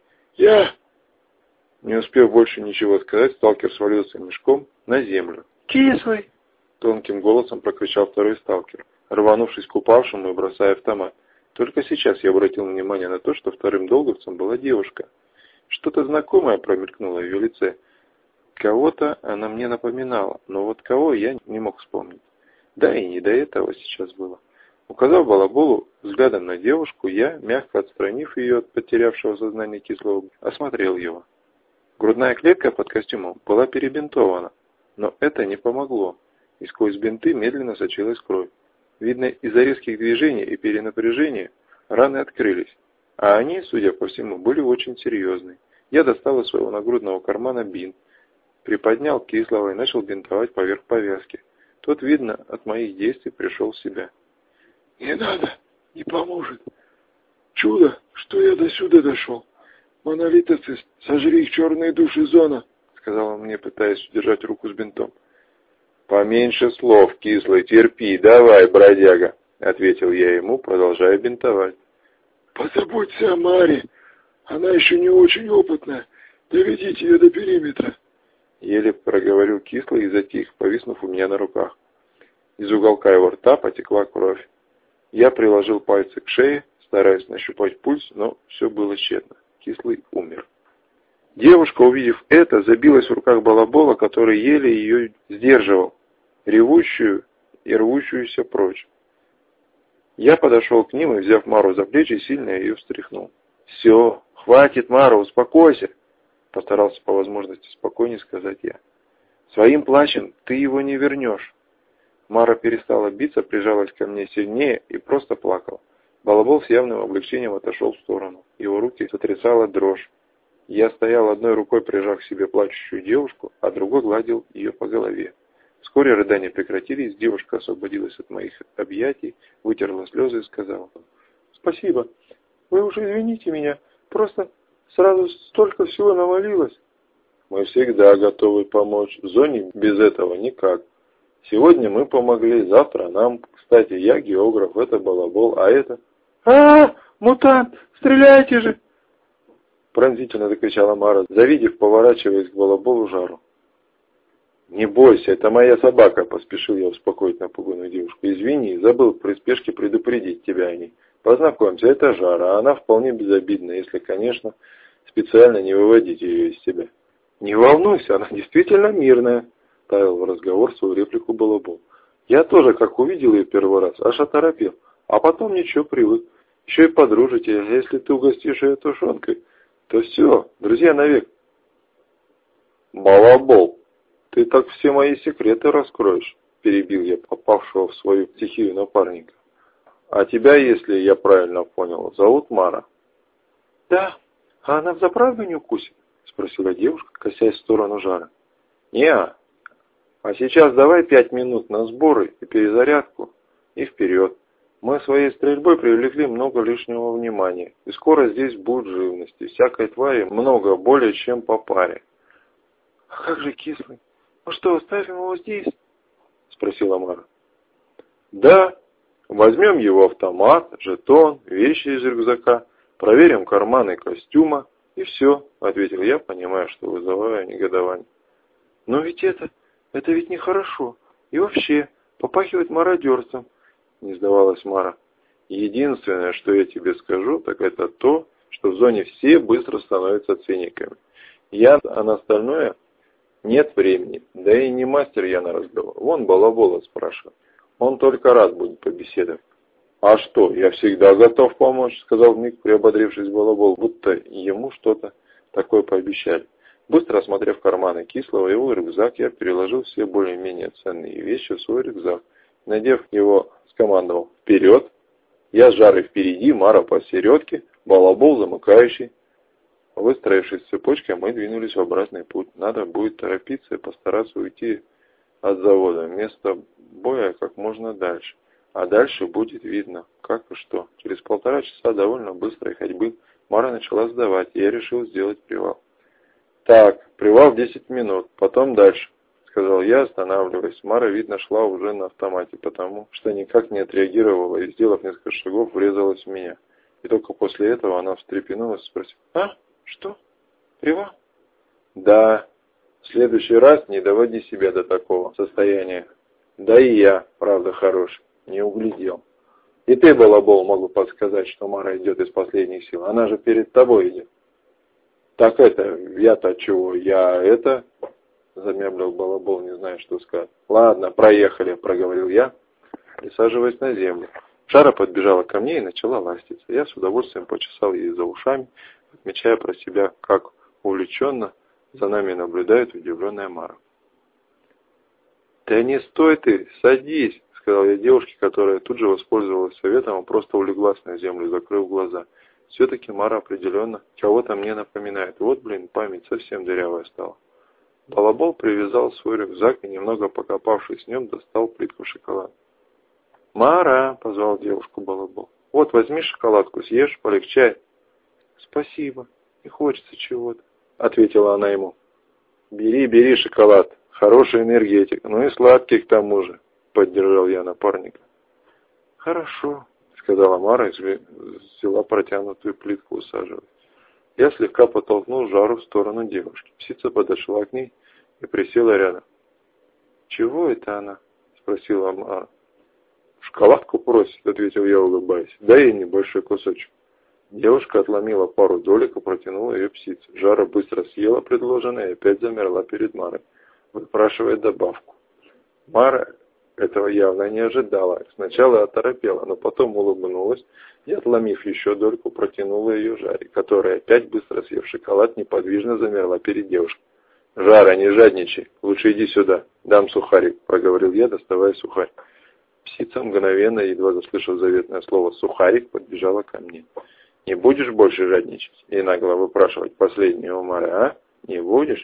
Не успев больше ничего сказать, сталкер свалился мешком на землю. «Кислый!» — тонким голосом прокричал второй сталкер, рванувшись к упавшему и бросая автомат. Только сейчас я обратил внимание на то, что вторым долговцем была девушка. Что-то знакомое промелькнуло в ее лице. Кого-то она мне напоминала, но вот кого я не мог вспомнить. Да и не до этого сейчас было. Указав Балаболу взглядом на девушку, я, мягко отстранив ее от потерявшего сознание кислого, осмотрел его. Грудная клетка под костюмом была перебинтована, но это не помогло, и сквозь бинты медленно сочилась кровь. Видно, из-за резких движений и перенапряжения раны открылись, а они, судя по всему, были очень серьезные. Я достал из своего нагрудного кармана бинт, приподнял кислого и начал бинтовать поверх повязки. Тот, видно, от моих действий пришел в себя. «Не надо, не поможет. Чудо, что я до сюда дошел. Монолитовцы, сожри их черные души, зона», — сказал он мне, пытаясь удержать руку с бинтом. «Поменьше слов, кислый, терпи, давай, бродяга», — ответил я ему, продолжая бинтовать. «Позаботься о Маре. Она еще не очень опытная. Доведите ее до периметра». Еле проговорил кислый и затих, повиснув у меня на руках. Из уголка его рта потекла кровь. Я приложил пальцы к шее, стараясь нащупать пульс, но все было тщетно. Кислый умер. Девушка, увидев это, забилась в руках Балабола, который еле ее сдерживал, ревущую и рвущуюся прочь. Я подошел к ним и, взяв Мару за плечи, сильно ее встряхнул. «Все, хватит, Мара, успокойся!» Постарался по возможности спокойнее сказать я. «Своим плачем ты его не вернешь». Мара перестала биться, прижалась ко мне сильнее и просто плакала. Балабол с явным облегчением отошел в сторону. Его руки сотрясала дрожь. Я стоял одной рукой, прижав к себе плачущую девушку, а другой гладил ее по голове. Вскоре рыдания прекратились, девушка освободилась от моих объятий, вытерла слезы и сказала: «Спасибо, вы уж извините меня, просто сразу столько всего навалилось». «Мы всегда готовы помочь, в зоне без этого никак. Сегодня мы помогли, завтра нам, кстати, я географ, это балабол, а это...» Мутант! Стреляйте же!» Пронзительно закричала Мара, завидев, поворачиваясь к балаболу Жару. «Не бойся, это моя собака», — поспешил я успокоить напуганную девушку. «Извини, забыл при спешке предупредить тебя о ней. Познакомься, это Жара, она вполне безобидна, если, конечно, специально не выводить ее из себя». «Не волнуйся, она действительно мирная», — ставил в разговор свою реплику балабол. «Я тоже, как увидел ее первый раз, аж оторопел, а потом ничего, привык. Еще и подружите, а если ты угостишь ее тушенкой, то все, друзья навек». «Балабол, ты так все мои секреты раскроешь», — перебил я попавшего в свою стихию напарника. «А тебя, если я правильно понял, зовут Мара?» «Да, а она взаправду не укусит?» — спросила девушка, косясь в сторону Жара. «Не-а. А сейчас давай 5 минут на сборы и перезарядку, и вперед. Мы своей стрельбой привлекли много лишнего внимания, и скоро здесь будет живности, всякой твари много, более чем по паре». «А как же кислый? Ну что, оставим его здесь?» — спросила Мара. «Да, возьмем его автомат, жетон, вещи из рюкзака, проверим карманы костюма, и все», — ответил я, понимая, что вызываю негодование. «Но ведь это ведь нехорошо, и вообще попахивает мародерством», — не сдавалась Мара. «Единственное, что я тебе скажу, так это то, что в зоне все быстро становятся циниками. А на остальное нет времени, да и не мастер я на разговор. Вон балабола спрашивает, он только рад будет побеседовать». «А что, я всегда готов помочь», — сказал вмиг приободрившись балабол, будто ему что-то такое пообещали. Быстро осмотрев карманы кислого и его рюкзак, я переложил все более-менее ценные вещи в свой рюкзак. Надев его, скомандовал: «Вперед!» Я с Жарой впереди, Мара посередке, балабол замыкающий. Выстроившись цепочкой, мы двинулись в обратный путь. Надо будет торопиться и постараться уйти от завода. Место боя как можно дальше. А дальше будет видно, как и что. Через 1,5 часа довольно быстрой ходьбы Мара начала сдавать, и я решил сделать привал. «Так, привал в 10 минут, потом дальше», — сказал я, останавливаясь. Мара, видно, шла уже на автомате, потому что никак не отреагировала и, сделав несколько шагов, врезалась в меня. И только после этого она встрепенулась и спросила: «А? Что? Привал?» «Да. В следующий раз не доводи себя до такого состояния. Да и я, правда, хороший, не углядел. И ты, балабол, могу подсказать, что Мара идет из последних сил. Она же перед тобой идет». «Так это, я-то чего? Замямлил балабол, не зная, что сказать. «Ладно, проехали», — проговорил я, присаживаясь на землю. Жара подбежала ко мне и начала ластиться. Я с удовольствием почесал ей за ушами, отмечая про себя, как увлеченно за нами наблюдает удивленная Мара. «Да не стой ты, садись», — сказал я девушке, которая тут же воспользовалась советом и просто улеглась на землю, закрыв глаза. Все-таки Мара определенно кого-то мне напоминает. Вот, память совсем дырявая стала. Балабол привязал свой рюкзак и, немного покопавшись в нем, достал плитку шоколада. «Мара», — позвал девушку балабол, — «вот, возьми шоколадку, съешь, полегчай». «Спасибо, не хочется чего-то», — ответила она ему. «Бери шоколад, хорошая энергетика, ну и сладкий к тому же», — поддержал я напарника. «Хорошо», — сказала Мара и взяла протянутую плитку, усаживаясь. Я слегка подтолкнул Жару в сторону девушки. Птица подошла к ней и присела рядом. «Чего это она?» — спросила Мара. «Шоколадку просит», — ответил я, улыбаясь. «Дай ей небольшой кусочек». Девушка отломила пару долек и протянула ее птице. Жара быстро съела предложенное и опять замерла перед Марой, выпрашивая добавку. Мара этого явно не ожидала. Сначала оторопела, но потом улыбнулась и, отломив еще дольку, протянула ее Жаре, которая, опять быстро съев шоколад, неподвижно замерла перед девушкой. «Жара, не жадничай, лучше иди сюда, дам сухарик», — проговорил я, доставая сухарь. Птица мгновенно, едва заслышав заветное слово «сухарик», подбежала ко мне. «Не будешь больше жадничать и нагло выпрашивать последнего Мары, а? Не будешь?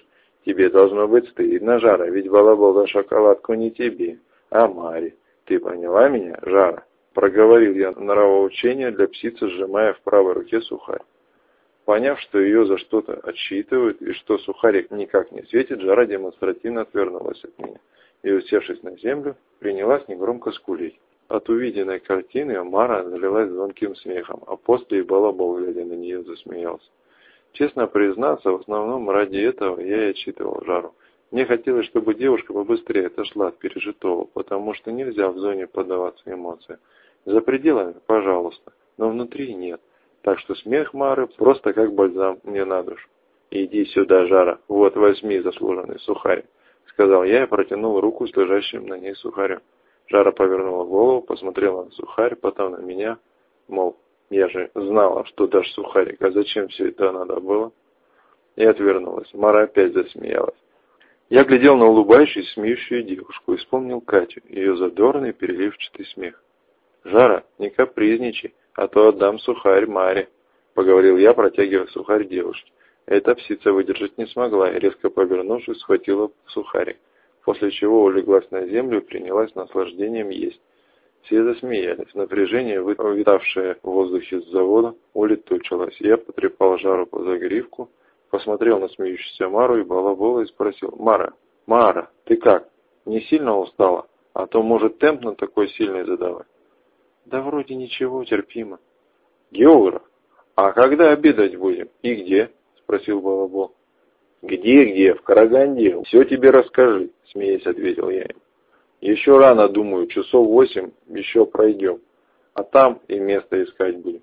Тебе должно быть стыдно, Жара, ведь балабол за шоколадку не тебе, а Маре. Ты поняла меня, Жара? Проговорил я нравоучение для псицы, сжимая в правой руке сухарь. Поняв, что ее за что-то отчитывают и что сухарик никак не светит, Жара демонстративно отвернулась от меня и, усевшись на землю, принялась негромко скулить. От увиденной картины Мара залилась звонким смехом, а после и балабол, глядя на нее, засмеялся. Честно признаться, в основном ради этого я и отчитывал Жару. Мне хотелось, чтобы девушка побыстрее отошла от пережитого, потому что нельзя в зоне поддаваться эмоциям. За пределами, пожалуйста, но внутри нет. Так что смех Мары просто как бальзам мне на душу. «Иди сюда, Жара, вот возьми заслуженный сухарь», — сказал я и протянул руку с лежащим на ней сухарем. Жара повернула голову, посмотрела на сухарь, потом на меня, мол, я же знала, что дашь сухарик, а зачем все это надо было? И отвернулась. Мара опять засмеялась. Я глядел на улыбающуюся, смеющую девушку и вспомнил Катю, ее задорный переливчатый смех. «Жара, не капризничай, а то отдам сухарь Маре», — поговорил я, протягивая сухарь девушке. Эта псица выдержать не смогла и, резко повернувшись, схватила сухарик, после чего улеглась на землю и принялась с наслаждением есть. Все засмеялись. Напряжение, витавшее в воздухе с завода, улетучилось. Я потрепал Жару по загривку, посмотрел на смеющуюся Мару и балабола и спросил: «Мара, ты как? Не сильно устала? А то, может, темп на такой сильный задавать?» «Да вроде ничего, терпимо». «Географ, а когда обедать будем? И где?» — спросил балабол. «Где? В Караганде. Все тебе расскажи», — смеясь ответил я ему. «Еще рано, думаю, часов 8 еще пройдем, а там и место искать будем».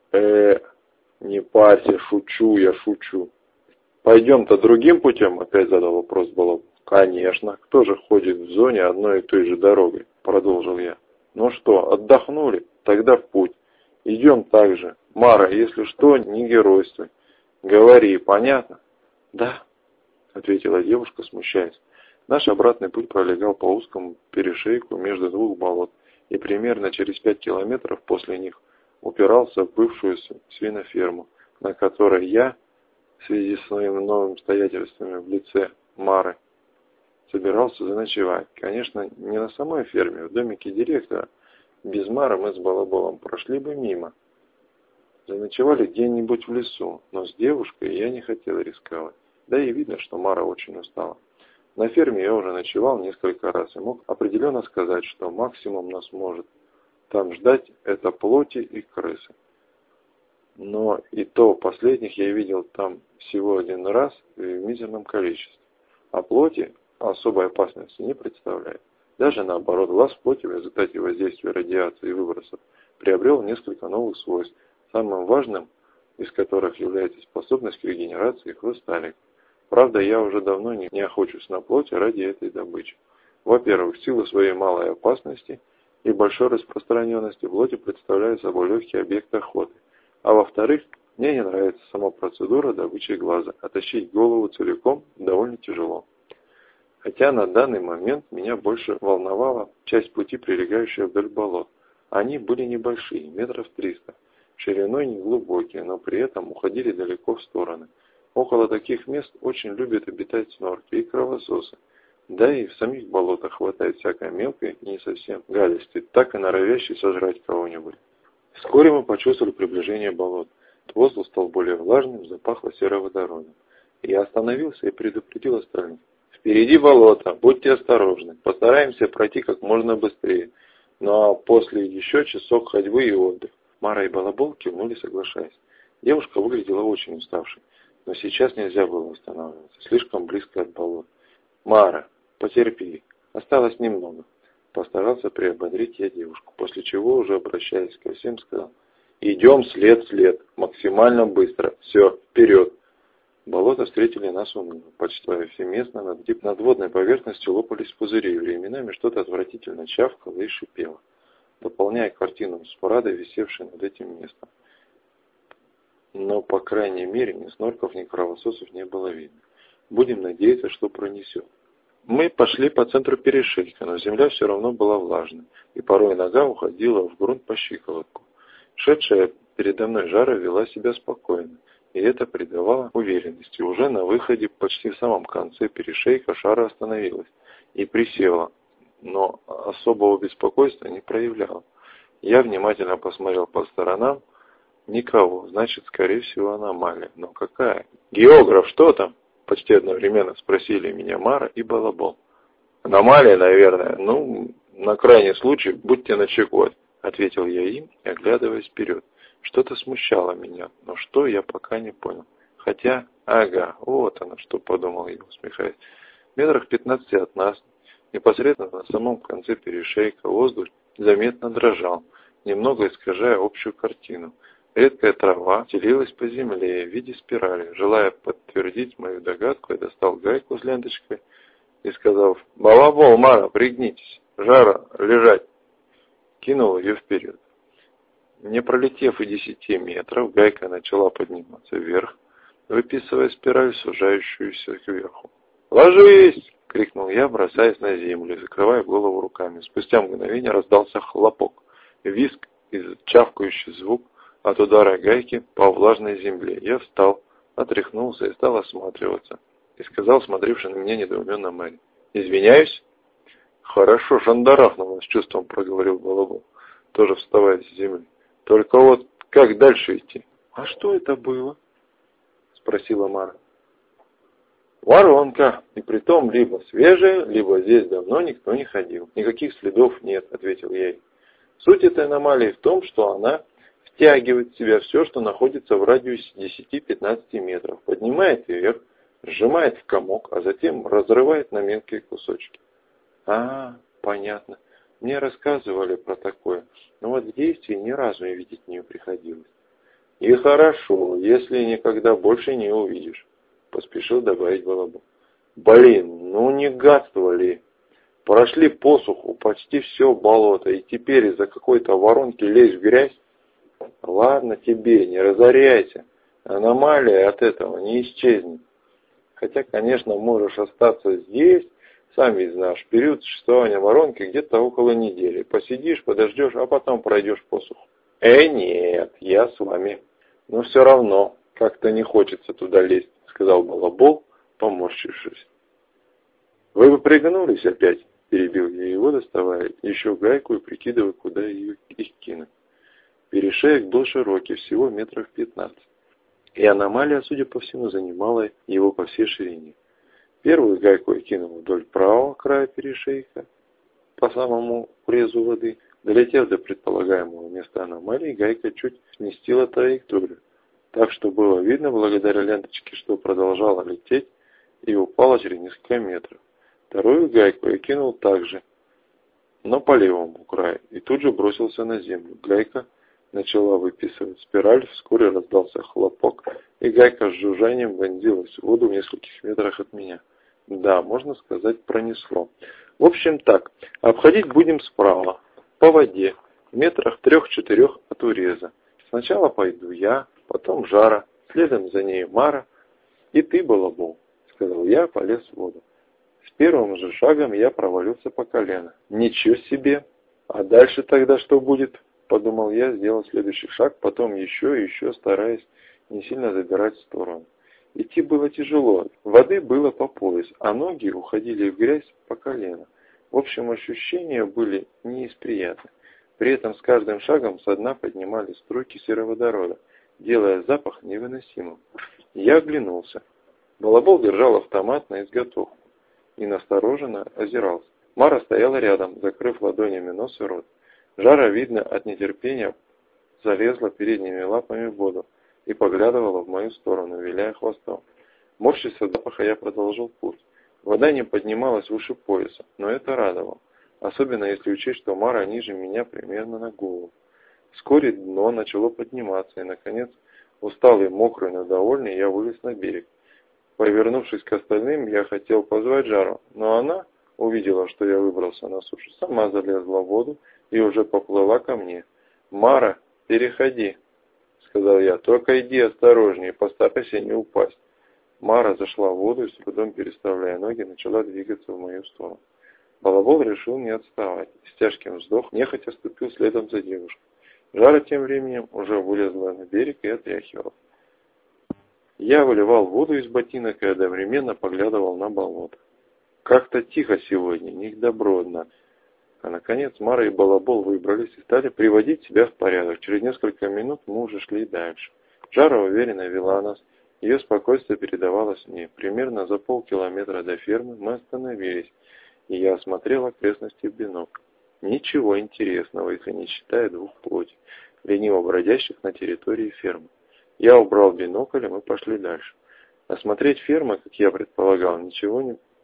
Не парься, шучу. «Пойдем-то другим путем?» — опять задал вопрос балабол. «Конечно, кто же ходит в зоне одной и той же дорогой?» — продолжил я. «Ну что, отдохнули? Тогда в путь. Идем так же. Мара, если что, не геройствуй. Говори, понятно?» «Да», — ответила девушка, смущаясь. Наш обратный путь пролегал по узкому перешейку между двух болот, и примерно через 5 километров после них упирался в бывшую свиноферму, на которой я, в связи с своими новыми обстоятельствами в лице Мары, собирался заночевать. Конечно, не на самой ферме, в домике директора. Без Мары мы с балаболом прошли бы мимо. Заночевали где-нибудь в лесу, но с девушкой я не хотел рисковать. Да и видно, что Мара очень устала. На ферме я уже ночевал несколько раз и мог определенно сказать, что максимум нас может там ждать это плоти и крысы. Но и то последних я видел там всего один раз и в мизерном количестве. А плоти особой опасности не представляет. Даже наоборот, глаз плоти в результате воздействия радиации и выбросов приобрел несколько новых свойств, самым важным из которых является способность к регенерации хрусталиков. Правда, я уже давно не охочусь на плоть ради этой добычи. Во-первых, в силу своей малой опасности и большой распространенности плоти представляет собой легкий объект охоты. А во-вторых, мне не нравится сама процедура добычи глаза, а тащить голову целиком довольно тяжело. Хотя на данный момент меня больше волновала часть пути, прилегающая вдоль болот. Они были небольшие, метров 300, шириной неглубокие, но при этом уходили далеко в стороны. Около таких мест очень любят обитать снорки и кровососы. Да и в самих болотах хватает всякой мелкой и не совсем гадости, так и норовящей сожрать кого-нибудь. Вскоре мы почувствовали приближение болот. Воздух стал более влажным, запахло сероводородом. Я остановился и предупредил остальных: «Впереди болото, будьте осторожны, постараемся пройти как можно быстрее, но после еще часок ходьбы и отдых». Мара и балабол кивнули, соглашаясь. Девушка выглядела очень уставшей, но сейчас нельзя было останавливаться, слишком близко от болот. «Мара, потерпи, осталось немного», — постарался приободрить я девушку, после чего, уже обращаясь ко всем, сказал: «Идем след в след, максимально быстро, все, вперед». Болота встретили нас уныло, почти повсеместно над водной поверхностью лопались пузыри, временами что-то отвратительно чавкало и шипело, дополняя картину смрада, висевшей над этим местом. Но, по крайней мере, ни снорков, ни кровососов не было видно. Будем надеяться, что пронесет. Мы пошли по центру перешейка, но земля все равно была влажной, и порой нога уходила в грунт по щиколотку. Шедшая передо мной Жара вела себя спокойно. и это придавало уверенности. Уже на выходе, почти в самом конце перешейка, Шара остановилась и присела, но особого беспокойства не проявляла. Я внимательно посмотрел по сторонам. Никого, значит, скорее всего, аномалия. Но какая? «Географ, что там?» Почти одновременно спросили меня Мара и Балабол. «Аномалия, наверное. Ну, на крайний случай, будьте начеку», ответил я им, оглядываясь вперед. Что-то смущало меня, но что, я пока не понял. Хотя, ага, вот оно, что подумал я, усмехаясь. Метрах 15 от нас, непосредственно на самом конце перешейка, воздух заметно дрожал, немного искажая общую картину. Редкая трава стелилась по земле в виде спирали. Желая подтвердить мою догадку, я достал гайку с ленточкой и, сказав: «Балабол, Мара, пригнитесь, Жара, лежать!» кинул ее вперед. Не пролетев и 10 метров, гайка начала подниматься вверх, выписывая спираль, сужающуюся кверху. «Ложись!» — крикнул я, бросаясь на землю, закрывая голову руками. Спустя мгновение раздался хлопок, визг и чавкающий звук от удара гайки по влажной земле. Я встал, отряхнулся и стал осматриваться. И сказал смотревший на меня недоуменно Мэри: «Извиняюсь?» «Хорошо, шандарахнуло», — с чувством проговорил Балабол, тоже вставая с земли. «Только вот как дальше идти?» «А что это было?» — спросила Мара. «Воронка, и притом либо свежая, либо здесь давно никто не ходил. Никаких следов нет», — ответил я ей. «Суть этой аномалии в том, что она втягивает в себя все, что находится в радиусе 10-15 метров, поднимает вверх, сжимает в комок, а затем разрывает на мелкие кусочки». Понятно. Мне рассказывали про такое, но вот в действии ни разу и видеть не приходилось». «И хорошо, если никогда больше не увидишь», — поспешил добавить Балабол. «Блин, ну не гадство ли? Прошли посуху, почти все болото, и теперь из-за какой-то воронки лезь в грязь? Ладно тебе, не разоряйся, аномалия от этого не исчезнет. Хотя, конечно, можешь остаться здесь, сам ведь знаешь, период существования воронки где-то около недели. Посидишь, подождешь, а потом пройдешь посуху». Нет, я с вами. Но все равно как-то не хочется туда лезть», — сказал Балабол, поморщившись. «Вы бы пригнулись опять», — перебил я его, доставая еще гайку и прикидывая, куда их кинуть. Перешеек был широкий, всего метров 15. И аномалия, судя по всему, занимала его по всей ширине. Первую гайку я кинул вдоль правого края перешейка, по самому урезу воды. Долетев до предполагаемого места аномалии, гайка чуть сместила траекторию, так что было видно, благодаря ленточке, что продолжала лететь и упала через несколько метров. Вторую гайку я кинул также, но по левому краю, и тут же бросился на землю. Гайка начала выписывать спираль, вскоре раздался хлопок, и гайка с жужжанием вонзилась в воду в нескольких метрах от меня. Да, можно сказать, пронесло. В общем так, обходить будем справа, по воде, в метрах 3-4 от уреза. Сначала пойду я, потом Жара, следом за ней Мара, и ты, Балабол, сказал я, полез в воду. С первым же шагом я провалился по колено. Ничего себе! А дальше тогда что будет? Подумал я, сделал следующий шаг, потом еще и еще, стараясь не сильно забирать в сторону. Идти было тяжело, воды было по пояс, а ноги уходили в грязь по колено. В общем, ощущения были не из приятных. При этом с каждым шагом со дна поднимались струйки сероводорода, делая запах невыносимым. Я оглянулся. Балабол держал автомат на изготовку и настороженно озирался. Мара стояла рядом, закрыв ладонями нос и рот. Жара, видно, от нетерпения залезла передними лапами в воду и поглядывала в мою сторону, виляя хвостом. Морщась от запаха, я продолжил путь. Вода не поднималась выше пояса, но это радовало, особенно если учесть, что Мара ниже меня примерно на голову. Вскоре дно начало подниматься, и, наконец, усталый, мокрый, но довольный, я вылез на берег. Повернувшись к остальным, я хотел позвать Жару, но она увидела, что я выбрался на сушу, сама залезла в воду и уже поплыла ко мне. «Мара, переходи», — сказал я, — «только иди осторожнее, постарайся не упасть». Мара зашла в воду и, с трудом переставляя ноги, начала двигаться в мою сторону. Балабол решил не отставать. С тяжким вздохом нехотя ступил следом за девушкой. Жара тем временем уже вылезла на берег и отряхивала. Я выливал воду из ботинок и одновременно поглядывал на болото. Как-то тихо сегодня, не к добру, однако. А наконец Мара и Балабол выбрались и стали приводить себя в порядок. Через несколько минут мы уже шли дальше. Жара уверенно вела нас. Ее спокойствие передавалось мне. Примерно за полкилометра до фермы мы остановились, и я осмотрел окрестности в бинокль. Ничего интересного, если не считая двух плотей, лениво бродящих на территории фермы. Я убрал бинокль, и мы пошли дальше. Осмотр фермы, как я и предполагал, ничего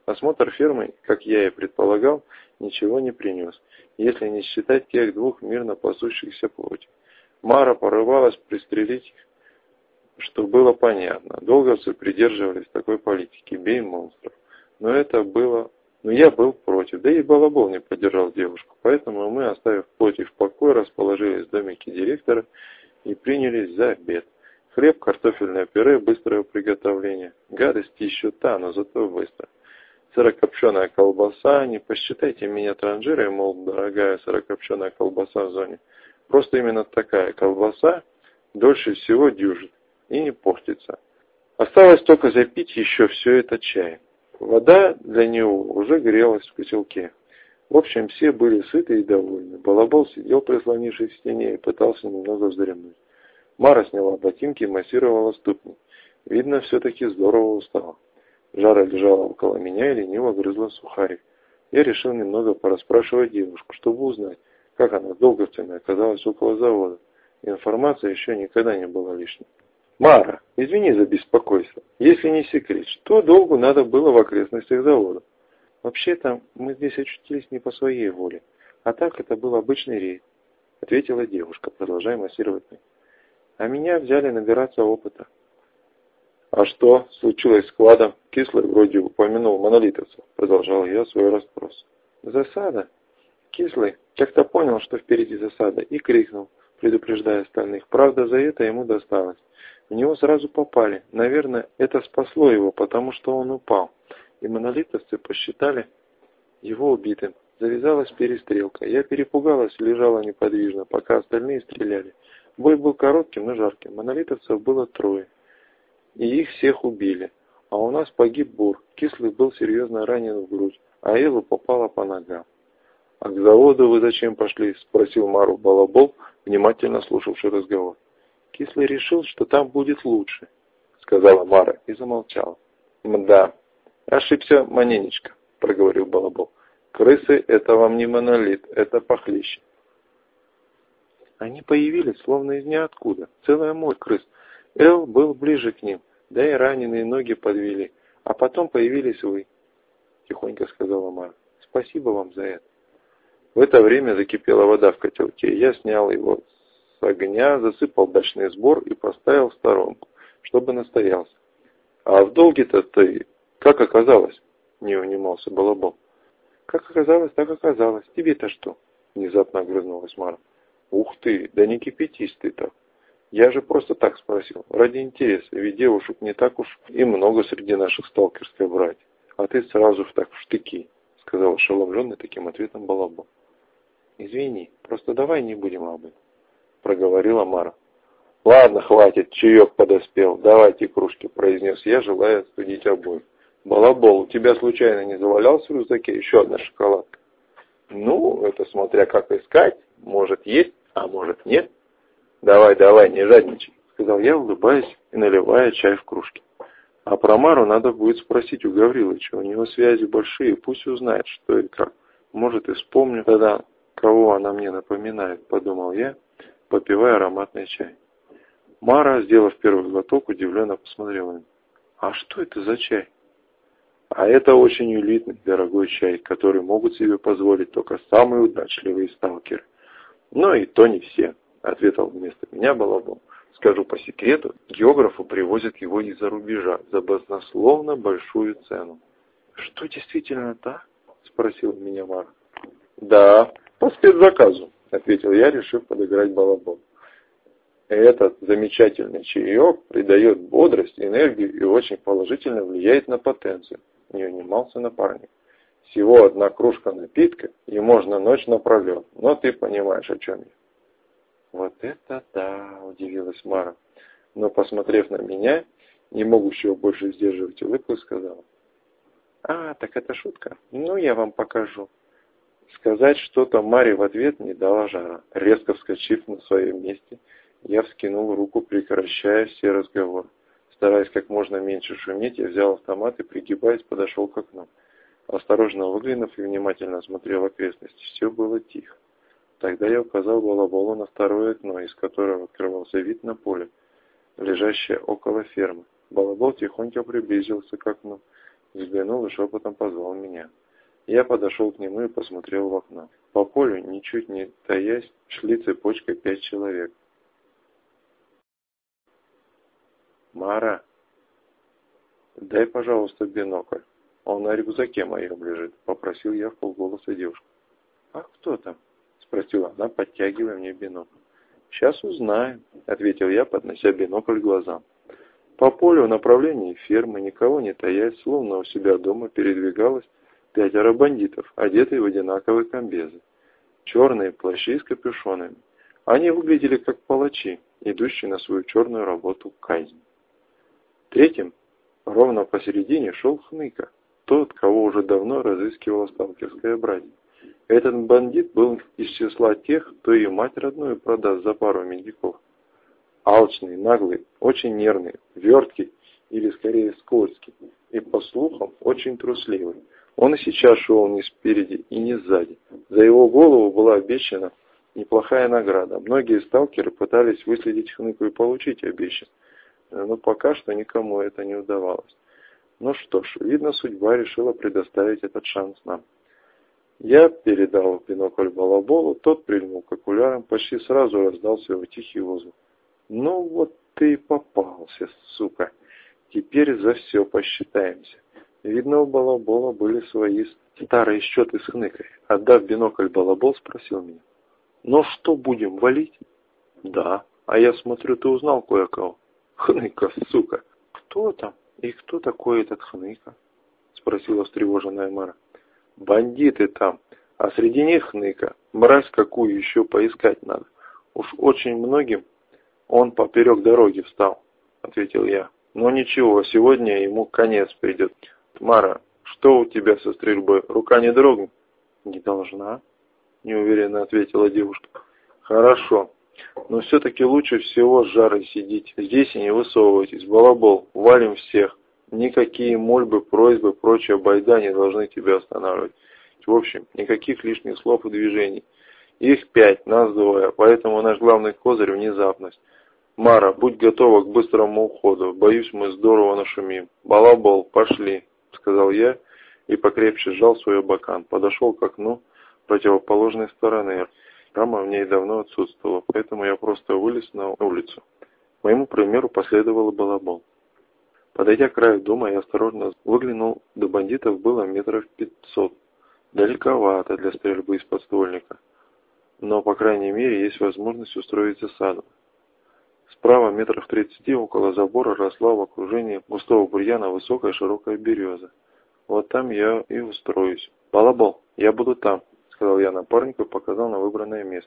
не принес, если не считать тех двух мирно пасущихся плотей. Мара порывалась пристрелить их, что было понятно. Долговцы придерживались такой политики: бей монстров. Но я был против, да и Балабол не поддержал девушку. Поэтому мы, оставив плоти в покое, расположились в домике директора и принялись за обед. Хлеб, картофельное пюре, быстрое приготовление. Гадость еще та, но зато быстро. Сырокопченая колбаса, не посчитайте меня транжирой, мол, дорогая сырокопченая колбаса в зоне. Просто именно такая колбаса дольше всего дюжит и не портится. Осталось только запить еще все это чаем. Вода для него уже грелась в котелке. В общем, все были сыты и довольны. Балабол сидел, прислонившись к стене, и пытался немного вздремнуть. Мара сняла ботинки и массировала ступни. Видно, все-таки здорово устала. Жара лежала около меня и лениво грызла сухарик. Я решил немного порасспрашивать девушку, чтобы узнать, как она с долговцами оказалась около завода. Информация еще никогда не была лишней. «Мара, извини за беспокойство. Если не секрет, что долгу надо было в окрестностях завода?» «Вообще-то мы здесь очутились не по своей воле, а так это был обычный рейд», — ответила девушка, продолжая массировать ноги. «А меня взяли набираться опыта». «А что случилось с кладом? Кислый вроде упомянул монолитовцев», — продолжал я свой расспрос. «Засада?» Кислый как-то понял, что впереди засада, и крикнул, предупреждая остальных. Правда, за это ему досталось. В него сразу попали. Наверное, это спасло его, потому что он упал. И монолитовцы посчитали его убитым. Завязалась перестрелка. Я перепугалась и лежала неподвижно, пока остальные стреляли. Бой был коротким, но жарким. Монолитовцев было 3. И их всех убили. А у нас погиб Бур. Кислый был серьезно ранен в грудь, а Элла попала по ногам. «А к заводу вы зачем пошли?» — спросил Мару Балабол, внимательно слушавший разговор. «Кислый решил, что там будет лучше», — сказала Мара и замолчала. «Мда, ошибся маненечко», — проговорил Балабол. «Крысы — это вам не монолит, это похлеще». Они появились словно из ниоткуда, целая морь крыс. Эл был ближе к ним, да и раненые ноги подвели. «А потом появились вы», — тихонько сказала Мара. «Спасибо вам за это». В это время закипела вода в котелке. Я снял его с огня, засыпал дачный сбор и поставил в сторонку, чтобы настоялся. «А в долге-то ты как оказалось?» — не унимался Балабол. «Как оказалось, так оказалось. Тебе-то что?» — внезапно огрызнулась Мара. «Ух ты, да не кипятись ты так. Я же просто так спросил, ради интереса, ведь девушек не так уж и много среди наших сталкерских братьев. А ты сразу так в штыки», — сказал ошеломленный таким ответом Балабол. «Извини, просто давай не будем об этом», — проговорила Мара. «Ладно, хватит, чаек подоспел, давайте кружки», — произнес я, желая остудить обоих. «Балабол, у тебя случайно не завалялся в рюкзаке еще одна шоколадка?» «Ну, это смотря как искать, может есть, а может нет». «Давай, не жадничай», — сказал я, улыбаясь и наливая чай в кружки. «А про Мару надо будет спросить у Гаврилыча, у него связи большие, пусть узнает, что и как. Может, и вспомню тогда, кого она мне напоминает», — подумал я, попивая ароматный чай. Мара, сделав первый глоток, удивленно посмотрела на меня. «А что это за чай?» «А это очень элитный, дорогой чай, который могут себе позволить только самые удачливые сталкеры». «Но и то не все», — ответил вместо меня Балабол. «Скажу по секрету, географу привозят его из-за рубежа за баснословно большую цену». «Что, действительно так?» — спросил меня Мара. «Да, по спецзаказу», — ответил я, решив подыграть Балаболу. «Этот замечательный чаек придает бодрость, энергию и очень положительно влияет на потенцию», — не унимался напарник. «Всего одна кружка напитка, и можно ночь напролет, но ты понимаешь, о чем я». «Вот это да!» — удивилась Мара. Но, посмотрев на меня, не могущего больше сдерживать улыбку, сказала: «А, так это шутка? Ну, я вам покажу». Сказать что-то Маре в ответ не дала Жара. Резко вскочив на своем месте, я вскинул руку, прекращая все разговоры. Стараясь как можно меньше шуметь, я взял автомат и, пригибаясь, подошел к окну. Осторожно выглянув и внимательно осмотрел окрестности, все было тихо. Тогда я указал Балаболу на второе окно, из которого открывался вид на поле, лежащее около фермы. Балабол тихонько приблизился к окну, взглянул и шепотом позвал меня. Я подошел к нему и посмотрел в окно. По полю, ничуть не таясь, шли цепочкой 5 человек. «Мара, дай, пожалуйста, бинокль. Он на рюкзаке моем лежит», — попросил я вполголоса девушку. «А кто там?» — спросила она, подтягивая мне бинокль. «Сейчас узнаем», — ответил я, поднося бинокль к глазам. По полю в направлении фермы, никого не таясь, словно у себя дома, передвигалось 5 бандитов, одетые в одинаковые комбезы. Черные плащи с капюшонами. Они выглядели как палачи, идущие на свою черную работу казнь. Третьим, ровно посередине, шел Хныка, тот, кого уже давно разыскивала сталкерская братья. Этот бандит был из числа тех, кто и мать родную продаст за пару медиков. Алчный, наглый, очень нервный, верткий или скорее скользкий, и, по слухам, очень трусливый. Он и сейчас шел не спереди и не сзади. За его голову была обещана неплохая награда. Многие сталкеры пытались выследить Хныку и получить обещанное, но пока что никому это не удавалось. Ну что ж, видно, судьба решила предоставить этот шанс нам. Я передал бинокль Балаболу, тот прильнул к окулярам, почти сразу раздался его тихий воздух. «Ну вот ты и попался, сука. Теперь за все посчитаемся». Видно, у Балабола были свои старые счеты с Хныкой. Отдав бинокль, Балабол спросил меня: «Ну что, будем валить?» «Да. А я смотрю, ты узнал кое-кого». «Хныка, сука». «Кто там? И кто такой этот Хныка?» — спросила встревоженная Мара. «Бандиты там, а среди них Хныка. Мразь какую еще поискать надо. Уж очень многим он поперек дороги встал», — ответил я. «Но ничего, сегодня ему конец придет. Мара, что у тебя со стрельбой? Рука не дрогнет?» «Не должна», — неуверенно ответила девушка. «Хорошо. Но все-таки лучше всего с Жарой сидите. Здесь и не высовывайтесь. Балабол, валим всех. Никакие мольбы, просьбы, прочая байда не должны тебя останавливать. В общем, никаких лишних слов и движений. Их 5, нас 2, поэтому наш главный козырь — внезапность. Мара, будь готова к быстрому уходу. Боюсь, мы здорово нашумим. Балабол, пошли», — сказал я и покрепче сжал свой бакан. Подошел к окну противоположной стороны. Рама в ней давно отсутствовала, поэтому я просто вылез на улицу. Моему примеру последовал Балабол. Подойдя к краю дома, я осторожно выглянул. До бандитов было метров 500. Далековато для стрельбы из подствольника. Но, по крайней мере, есть возможность устроить засаду. Справа метров 30 около забора росла в окружении густого бурьяна высокая широкая береза. Вот там я и устроюсь. «Балабол, я буду там», — сказал я напарнику и показал на выбранное место.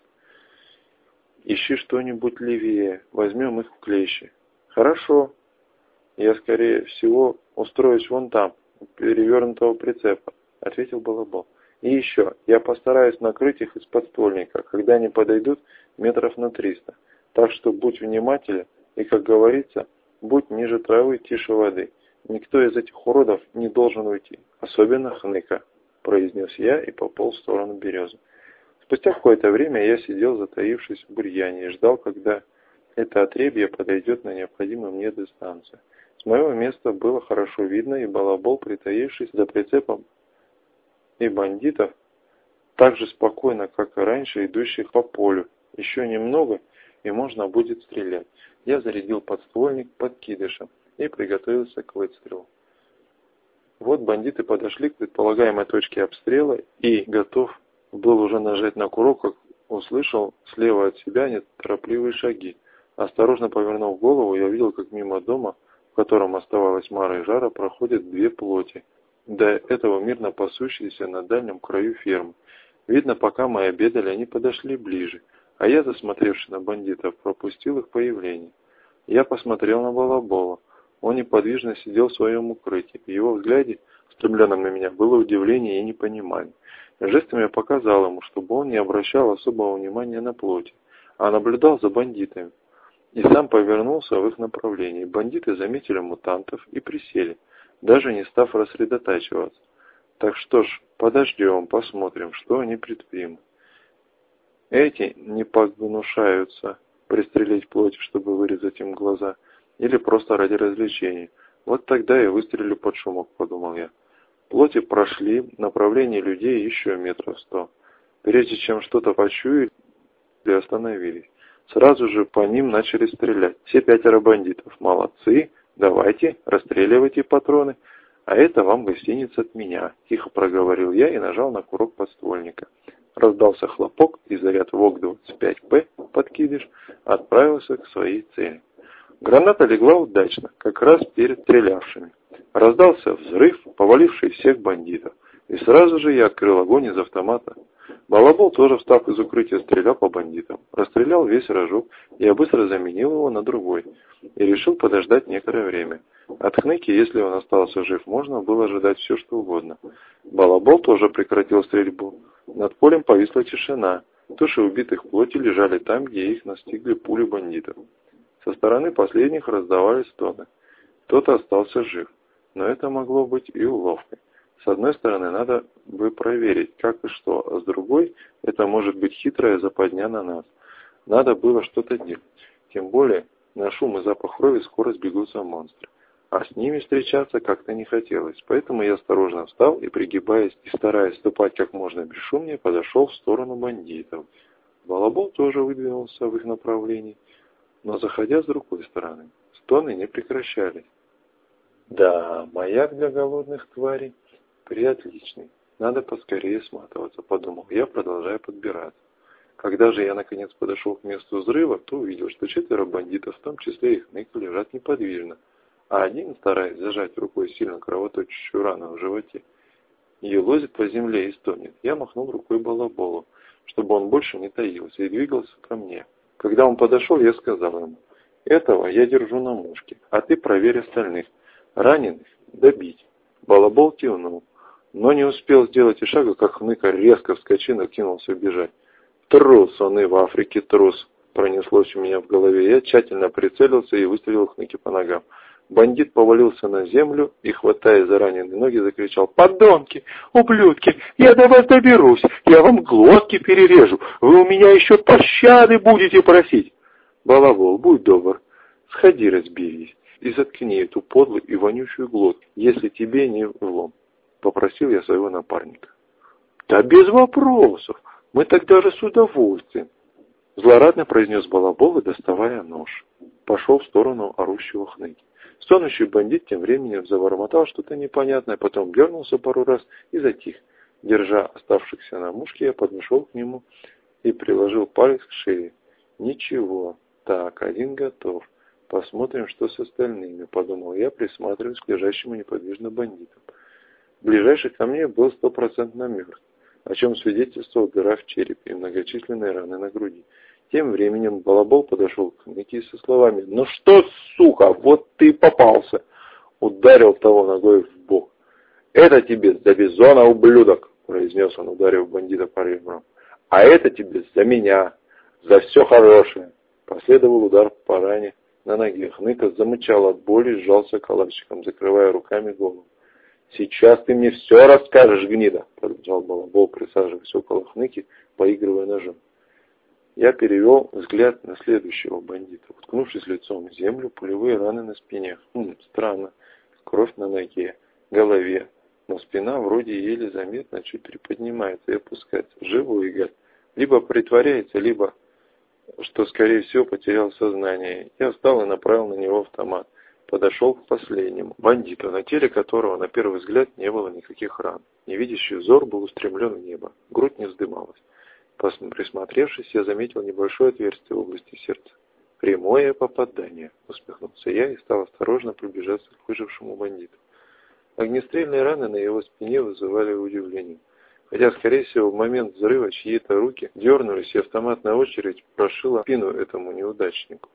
«Ищи что-нибудь левее, возьмем их в клещи». «Хорошо. Я, скорее всего, устроюсь вон там, у перевернутого прицепа», — ответил Балабол. «И еще, я постараюсь накрыть их из подствольника, когда они подойдут метров на 300. Так что будь внимателен и, как говорится, будь ниже травы, тише воды. Никто из этих уродов не должен уйти, особенно Хныка», — произнес я и пополз в сторону березы. Спустя какое-то время я сидел, затаившись в бурьяне, и ждал, когда это отребье подойдет на необходимую мне дистанцию. С моего места было хорошо видно и Балабол, притаившись за прицепом, и бандитов, так же спокойно, как и раньше, идущих по полю. Еще немного, и можно будет стрелять. Я зарядил подствольник подкидышем и приготовился к выстрелу. Вот бандиты подошли к предполагаемой точке обстрела и готов был уже нажать на курок, как услышал слева от себя неторопливые шаги. Осторожно повернув голову, я видел, как мимо дома, в котором оставалась Мара и Жара, проходят 2 плоти, до этого мирно пасущиеся на дальнем краю фермы. Видно, пока мы обедали, они подошли ближе, а я, засмотревшись на бандитов, пропустил их появление. Я посмотрел на Балабола. Он неподвижно сидел в своем укрытии. В его взгляде, устремленном на меня, было удивление и непонимание. Жестами я показал ему, чтобы он не обращал особого внимания на плоти, а наблюдал за бандитами. И сам повернулся в их направлении. Бандиты заметили мутантов и присели, даже не став рассредотачиваться. Так что ж, подождем, посмотрим, что они предпримут. Эти не погнушаются пристрелить плоть, чтобы вырезать им глаза, или просто ради развлечения. Вот тогда и выстрелю под шумок, подумал я. Плоти прошли в направлении людей еще 100 метров. Прежде чем что-то почуяли, остановились. Сразу же по ним начали стрелять. Все 5 бандитов. Молодцы, давайте, расстреливайте патроны. А это вам гостиница от меня, тихо проговорил я и нажал на курок подствольника. Раздался хлопок, и заряд ВОК-25П, подкидыш, отправился к своей цели. Граната легла удачно, как раз перед стрелявшими. Раздался взрыв, поваливший всех бандитов. И сразу же я открыл огонь из автомата. Балабол, тоже встав из укрытия, стрелял по бандитам. Расстрелял весь рожок, я быстро заменил его на другой. И решил подождать некоторое время. От Хныки, если он остался жив, можно было ожидать все, что угодно. Балабол тоже прекратил стрельбу. Над полем повисла тишина. Туши убитых плоти лежали там, где их настигли пули бандитов. Со стороны последних раздавались стоны. Кто-то остался жив. Но это могло быть и уловкой. С одной стороны, надо бы проверить, как и что, а с другой, это может быть хитрая западня на нас. Надо было что-то делать. Тем более, на шум и запах крови скоро сбегутся монстры. А с ними встречаться как-то не хотелось. Поэтому я осторожно встал и, пригибаясь и стараясь ступать как можно бесшумнее, подошел в сторону бандитов. Балабол тоже выдвинулся в их направлении, но заходя с другой стороны. Стоны не прекращались. Да, маяк для голодных тварей приотличный. Надо поскорее сматываться, подумал я, продолжая подбираться. Когда же я наконец подошел к месту взрыва, то увидел, что 4 бандитов, в том числе и Хныка, лежат неподвижно, а один, стараясь зажать рукой сильно кровоточащую рану в животе, елозит по земле и стонет. Я махнул рукой Балаболу, чтобы он больше не таился, и двигался ко мне. Когда он подошел, я сказал ему: этого я держу на мушке, а ты проверь остальных. Раненых добить. Балабол кивнул, но не успел сделать и шага, как Хныка резко вскочил и кинулся бежать. Трус он и в Африке трус, пронеслось у меня в голове. Я тщательно прицелился и выстрелил Хныке по ногам. Бандит повалился на землю и, хватая за раненые ноги, закричал: «Подонки! Ублюдки! Я до вас доберусь! Я вам глотки перережу! Вы у меня еще пощады будете просить!» «Балабол, будь добр, сходи разберись и заткни эту подлую и вонючую глотку, если тебе не влом», — попросил я своего напарника. «Да без вопросов! Мы так даже с удовольствием!» — злорадно произнес Балабол, доставая нож. Пошел в сторону орущего Хныки. Стонущий бандит тем временем забормотал что-то непонятное, потом дернулся пару раз и затих. Держа оставшихся на мушке, я подошел к нему и приложил палец к шее. «Ничего. Так, один готов. Посмотрим, что с остальными», — подумал я, присматриваясь к лежащему неподвижно бандитам. Ближайший ко мне был 100% мертв, о чем свидетельствовал дыра в черепе и многочисленные раны на груди. Тем временем Балабол подошел к Хныке со словами: «Ну что, сука, вот ты попался!» Ударил того ногой в бок. «Это тебе за бизона, ублюдок!» — произнес он, ударив бандита по ребрам. «А это тебе за меня, за все хорошее!» Последовал удар по ране на ноге. Хныка замычал от боли, сжался калачиком, закрывая руками голову. «Сейчас ты мне все расскажешь, гнида!» — продолжал Балабол, присаживаясь около Хныки, поигрывая ножом. Я перевел взгляд на следующего бандита. Уткнувшись лицом в землю, пулевые раны на спине. Странно. Кровь на ноге, голове. Но спина вроде еле заметно чуть приподнимается и опускается. Живой гад. Либо притворяется, либо, что скорее всего, потерял сознание. Я встал и направил на него автомат. Подошел к последнему бандиту, на теле которого на первый взгляд не было никаких ран. Невидящий взор был устремлен в небо. Грудь не вздымалась. Присмотревшись, я заметил небольшое отверстие в области сердца. «Прямое попадание», — усмехнулся я и стал осторожно приближаться к выжившему бандиту. Огнестрельные раны на его спине вызывали удивление. Хотя, скорее всего, в момент взрыва чьи-то руки дернулись, и автоматная очередь прошила спину этому неудачнику.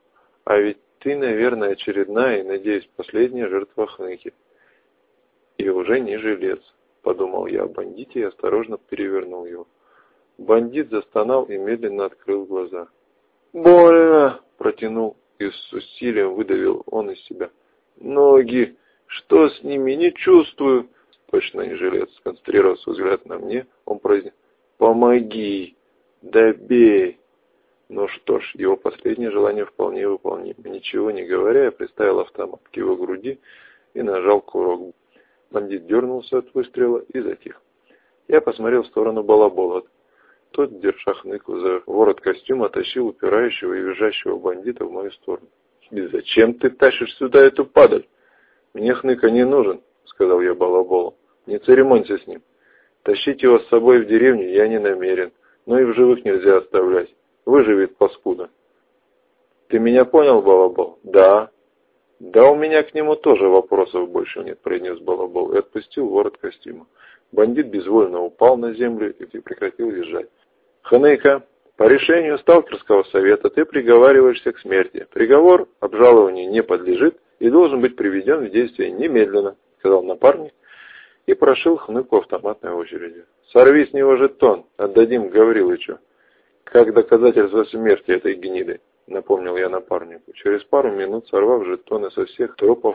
А ведь ты, наверное, очередная и, надеюсь, последняя жертва Хныки. И уже не жилец, подумал я о бандите и осторожно перевернул его. Бандит застонал и медленно открыл глаза. «Больно!» – протянул и с усилием выдавил он из себя. «Ноги! Что с ними? Не чувствую!» Точно не жилец. Сконцентрировался взгляд на мне, он произнес: «Помоги! Добей!» Ну что ж, его последнее желание вполне выполнимо. Ничего не говоря, я приставил автомат к его груди и нажал курок. Бандит дернулся от выстрела и затих. Я посмотрел в сторону балабола. Тот, держа Хныку за ворот костюма, тащил упирающего и визжащего бандита в мою сторону. «И зачем ты тащишь сюда эту падаль? Мне Хныка не нужен», — сказал я балаболу. «Не церемонься с ним. Тащить его с собой в деревню я не намерен, но и в живых нельзя оставлять. Выживет паскуда». «Ты меня понял, балабол?» «Да». «Да у меня к нему тоже вопросов больше нет», — произнес балабол и отпустил ворот костюма. Бандит безвольно упал на землю и прекратил визжать. «Хныка, по решению сталкерского совета ты приговариваешься к смерти. Приговор обжалованию не подлежит и должен быть приведен в действие немедленно», — сказал напарник и прошил Хныку автоматной очередью. «Сорви с него жетон, отдадим Гаврилычу, как доказательство смерти этой гниды», — напомнил я напарнику. Через пару минут, сорвав жетоны со всех трупов,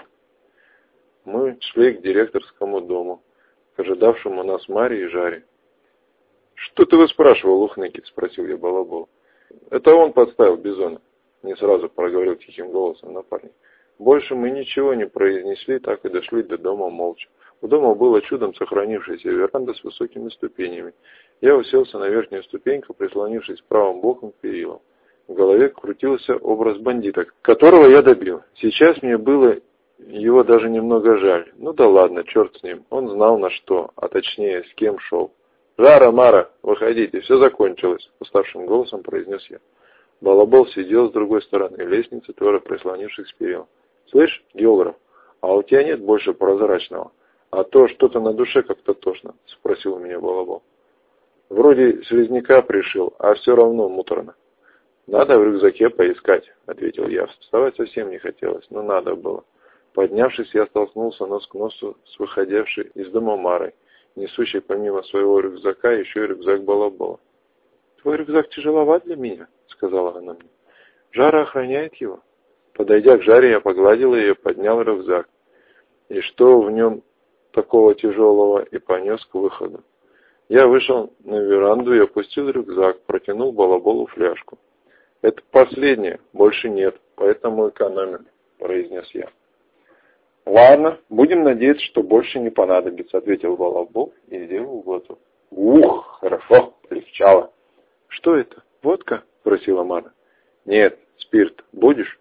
мы шли к директорскому дому, к ожидавшему нас Маре и Жаре. «Что ты выспрашивал у Хныки?» — спросил я балабол. «Это он подставил Бизона», — не сразу проговорил тихим голосом напарник. Больше мы ничего не произнесли, так и дошли до дома молча. У дома была чудом сохранившаяся веранда с высокими ступенями. Я уселся на верхнюю ступеньку, прислонившись правым боком к перилам. В голове крутился образ бандита, которого я добил. Сейчас мне было его даже немного жаль. Ну да ладно, черт с ним. Он знал на что, а точнее с кем шел. «Жара, Мара, выходите, все закончилось», — уставшим голосом произнес я. Балабол сидел с другой стороны лестницы, твердо прислонившись к перилам. «Слышь, географ, а у тебя нет больше прозрачного? А то что-то на душе как-то тошно», — спросил у меня Балабол. «Вроде слизняка пришил, а все равно муторно». «Надо в рюкзаке поискать», — ответил я. Вставать совсем не хотелось, но надо было. Поднявшись, я столкнулся нос к носу с выходившей из дома Марой, несущей помимо своего рюкзака еще и рюкзак Балабола. «Твой рюкзак тяжеловат для меня», — сказала она мне. «Жара охраняет его». Подойдя к Жаре, я погладил ее и поднял рюкзак. И что в нем такого тяжелого, и понес к выходу. Я вышел на веранду и опустил рюкзак, протянул Балаболу фляжку. «Это последнее, больше нет, поэтому экономим», — произнес я. «Ладно, будем надеяться, что больше не понадобится», — ответил Балабол и сделал глоток. «Ух, хорошо, полегчало». «Что это, водка?» — спросила Мара. «Нет, спирт. Будешь?»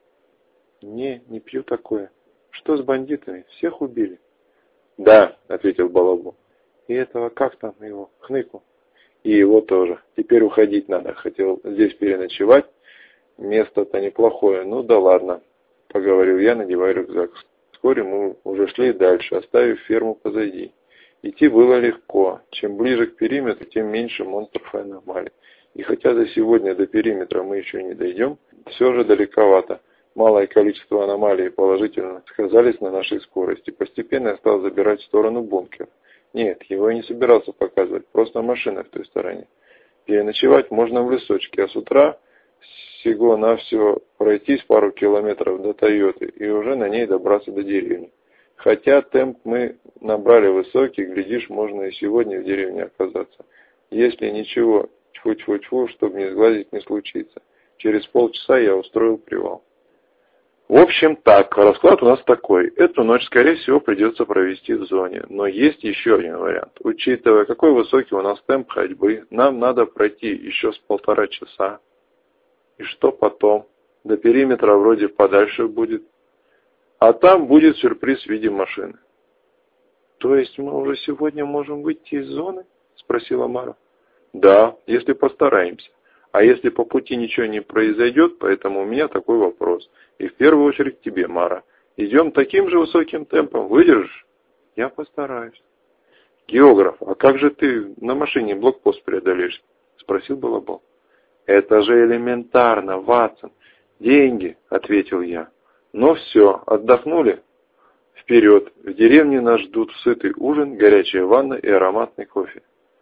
Не пью такое. Что с бандитами? Всех убили?» «Да», — ответил Балабол. «И этого, как там его, Хныку?» «И его тоже. Теперь уходить надо. Хотел здесь переночевать. Место-то неплохое. Ну да ладно», — поговорил я, надевая рюкзак. Вскоре мы уже шли дальше, оставив ферму позади. Идти было легко. Чем ближе к периметру, тем меньше монстров и аномалий. И хотя за сегодня до периметра мы еще не дойдем, все же далековато. Малое количество аномалий положительно сказались на нашей скорости. Постепенно я стал забирать в сторону бункера. Нет, его я не собирался показывать, просто машина в той стороне. Переночевать можно в лесочке, а с утра всего-навсего пройтись пару километров до Тойоты и уже на ней добраться до деревни. Хотя темп мы набрали высокий, глядишь, можно и сегодня в деревне оказаться. Если ничего, тьфу-тьфу-тьфу, чтобы не сглазить, не случится. Через полчаса я устроил привал. В общем так, расклад у нас такой. Эту ночь, скорее всего, придется провести в зоне. Но есть еще один вариант. Учитывая, какой высокий у нас темп ходьбы, нам надо пройти еще с 1,5 часа. И что потом? До периметра вроде подальше будет. А там будет сюрприз в виде машины. «То есть мы уже сегодня можем выйти из зоны?» — спросила Мара. «Да, если постараемся. А если по пути ничего не произойдет, поэтому у меня такой вопрос. И в первую очередь тебе, Мара. Идем таким же высоким темпом. Выдержишь?» «Я постараюсь». «Географ, а как же ты на машине блокпост преодолеешь?» — спросил Балабол. «Это же элементарно, Ватсон. «Деньги», — ответил я. «Ну все, отдохнули? Вперед, в деревне нас ждут сытый ужин, горячая ванна и ароматный кофе».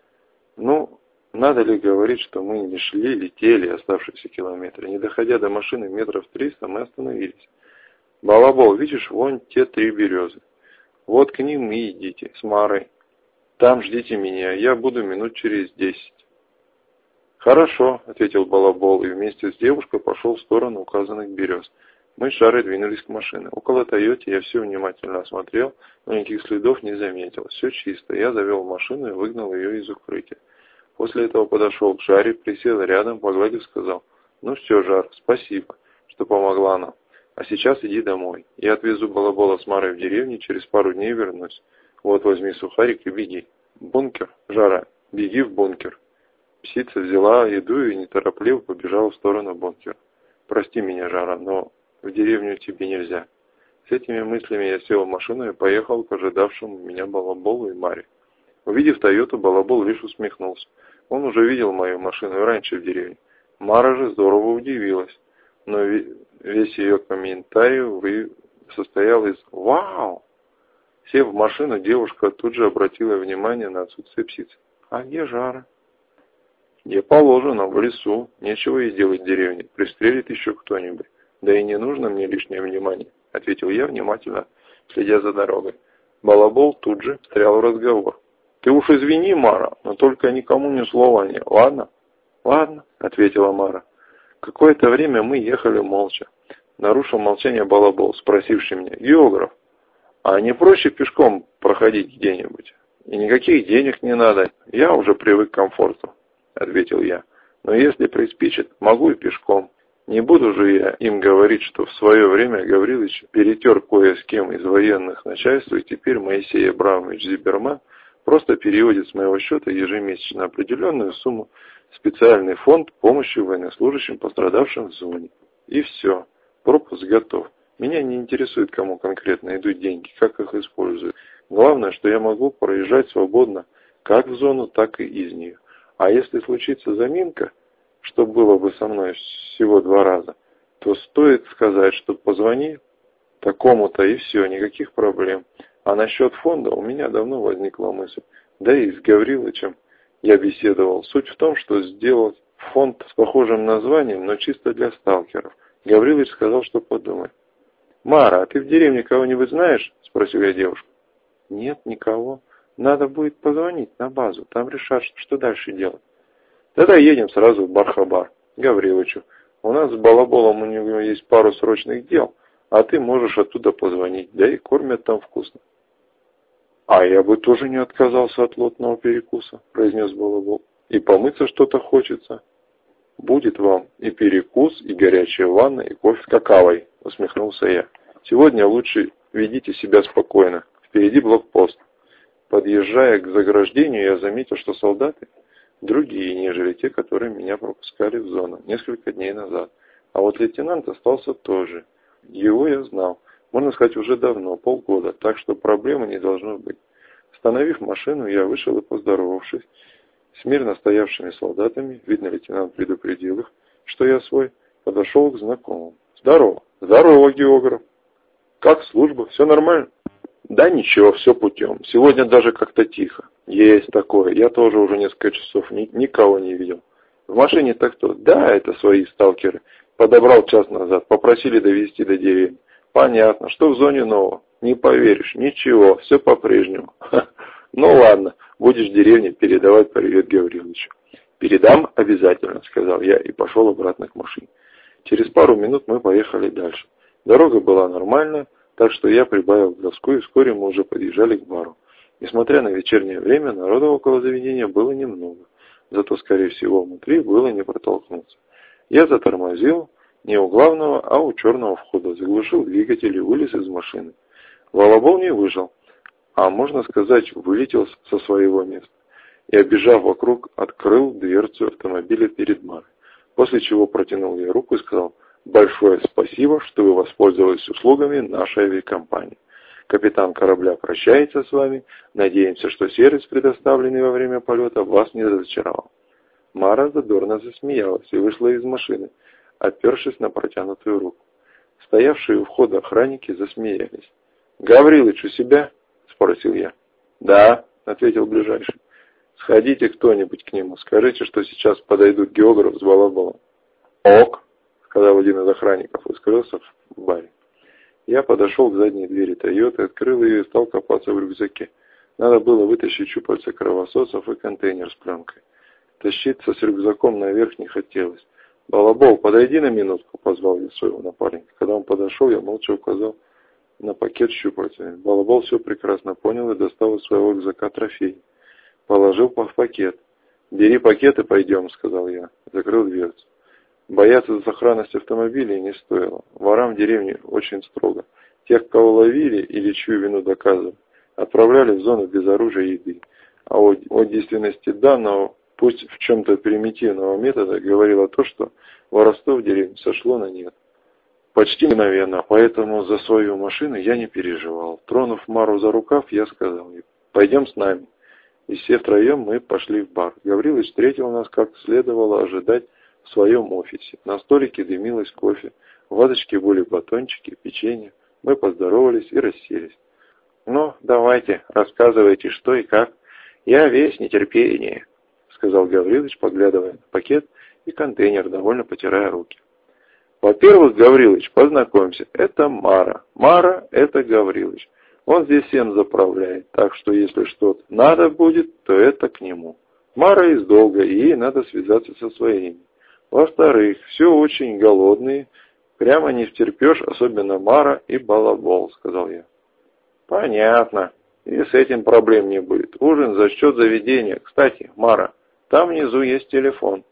Ну, надо ли говорить, что мы не шли, летели оставшиеся километры. Не доходя до машины метров 300, мы остановились. «Балабол, видишь, вон те 3 березы. Вот к ним и идите, с Марой. Там ждите меня, я буду минут через 10. «Хорошо», — ответил Балабол и вместе с девушкой пошел в сторону указанных берез. Мы с Жарой двинулись к машине. Около Тойоты я все внимательно осмотрел, но никаких следов не заметил. Все чисто. Я завел машину и выгнал ее из укрытия. После этого подошел к Жаре, присел рядом, погладив, сказал: «Ну все, Жар, спасибо, что помогла нам. А сейчас иди домой. Я отвезу Балабола с Марой в деревню, через пару дней вернусь. Вот возьми сухарик и беги. Бункер, Жара, беги в бункер». Псица взяла еду и неторопливо побежала в сторону бункера. «Прости меня, Жара, но в деревню тебе нельзя». С этими мыслями я сел в машину и поехал к ожидавшему меня Балаболу и Маре. Увидев Тойоту, Балабол лишь усмехнулся. Он уже видел мою машину и раньше в деревне. Мара же здорово удивилась, но весь ее комментарий состоял из «Вау!». Сев в машину, девушка тут же обратила внимание на отсутствие птицы. «А где Жара?» «Где положено, в лесу. Нечего ей делать в деревне. Пристрелит еще кто-нибудь. Да и не нужно мне лишнее внимание», — ответил я, внимательно следя за дорогой. Балабол тут же встрял в разговор. «Ты уж извини, Мара, но только никому ни слова не, ладно?» «Ладно», — ответила Мара. Какое-то время мы ехали молча. Нарушил молчание Балабол, спросивший меня: «Географ, а не проще пешком проходить где-нибудь? И никаких денег не надо. Я уже привык к комфорту», — ответил я. «Но если приспичит, могу и пешком. Не буду же я им говорить, что в свое время Гаврилович перетер кое с кем из военных начальства, и теперь Моисей Абрамович Зиберман просто переводит с моего счета ежемесячно определенную сумму в специальный фонд помощи военнослужащим, пострадавшим в зоне. И все. Пропуск готов. Меня не интересует, кому конкретно идут деньги, как их используют. Главное, что я могу проезжать свободно как в зону, так и из нее. А если случится заминка, что было бы со мной всего 2 раза, то стоит сказать, что позвони такому-то и все, никаких проблем. А насчет фонда у меня давно возникла мысль. Да и с Гавриловичем я беседовал. Суть в том, что сделать фонд с похожим названием, но чисто для сталкеров. Гаврилович сказал, что подумай. «Мара, а ты в деревне кого-нибудь знаешь?» – спросил я девушку. «Нет, никого. Надо будет позвонить на базу, там решат, что дальше делать». «Тогда едем сразу в Бар-Хабар, Гавриловичу. У нас с Балаболом у него есть пару срочных дел, а ты можешь оттуда позвонить, да и кормят там вкусно». «А я бы тоже не отказался от лотного перекуса», – произнес Балабол. «И помыться что-то хочется». «Будет вам и перекус, и горячая ванна, и кофе с какавой», – усмехнулся я. «Сегодня лучше ведите себя спокойно. Впереди блокпост». Подъезжая к заграждению, я заметил, что солдаты другие, нежели те, которые меня пропускали в зону несколько дней назад. А вот лейтенант остался тоже. Его я знал, можно сказать, уже давно, полгода, так что проблемы не должно быть. Остановив машину, я вышел и, поздоровавшись с мирно стоявшими солдатами, видно, лейтенант предупредил их, что я свой, подошел к знакомому. «Здорово!» «Здорово, географ!» «Как служба? Все нормально?» «Да ничего, все путем. Сегодня даже как-то тихо». «Есть такое. Я тоже уже несколько часов никого не видел». «В машине-то кто?» «Да, это свои сталкеры. Подобрал час назад. Попросили довезти до деревни». «Понятно. Что в зоне нового?» «Не поверишь. Ничего. Все по-прежнему». «Ну ладно. Будешь в деревне передавать привет Гавриловичу». «Передам обязательно», — сказал я и пошел обратно к машине. Через пару минут мы поехали дальше. Дорога была нормальная, так что я прибавил газку, и вскоре мы уже подъезжали к бару. Несмотря на вечернее время, народа около заведения было немного. Зато, скорее всего, внутри было не протолкнуться. Я затормозил не у главного, а у черного входа, заглушил двигатель и вылез из машины. Балабол не выжил, а, можно сказать, вылетел со своего места. И, обежав вокруг, открыл дверцу автомобиля перед Марой. После чего протянул ей руку и сказал: «Большое спасибо, что вы воспользовались услугами нашей авиакомпании. Капитан корабля прощается с вами. Надеемся, что сервис, предоставленный во время полета, вас не разочаровал». Мара задорно засмеялась и вышла из машины, опершись на протянутую руку. Стоявшие у входа охранники засмеялись. «Гаврилыч у себя?» – спросил я. «Да», – ответил ближайший. «Сходите кто-нибудь к нему, скажите, что сейчас подойдут географ с балаболом». «Ок», – сказал один из охранников и скрылся в баре. Я подошел к задней двери Тойоты, открыл ее и стал копаться в рюкзаке. Надо было вытащить щупальца кровососов и контейнер с пленкой. Тащиться с рюкзаком наверх не хотелось. «Балабол, подойди на минутку», — позвал я своего напарника. Когда он подошел, я молча указал на пакет с щупальцами. Балабол все прекрасно понял и достал из своего рюкзака трофей. Положил в пакет. «Бери пакет и пойдем», — сказал я. Закрыл дверцу. Бояться за сохранность автомобиля не стоило. Ворам в деревне очень строго. Тех, кого ловили или чью вину доказывали, отправляли в зону без оружия и еды. А о действенности данного, пусть в чем-то примитивного метода, говорило то, что воровство в деревне сошло на нет. Почти мгновенно, поэтому за свою машину я не переживал. Тронув Мару за рукав, я сказал ей: «Пойдем с нами». И все втроем мы пошли в бар. Гаврилыч встретил нас, как следовало ожидать, в своем офисе. На столике дымилось кофе, в вазочке были батончики, печенье. Мы поздоровались и расселись. «Ну, давайте, рассказывайте, что и как. Я весь нетерпение», — сказал Гаврилыч, поглядывая на пакет и контейнер, довольно потирая руки. «Во-первых, Гаврилыч, познакомься, это Мара. Мара — это Гаврилыч. Он здесь всем заправляет, так что если что-то надо будет, то это к нему. Мара из долга, и ей надо связаться со своими. Во-вторых, все очень голодные, прямо не втерпешь, особенно Мара и Балабол», — сказал я. «Понятно. И с этим проблем не будет. Ужин за счет заведения. Кстати, Мара, там внизу есть телефон».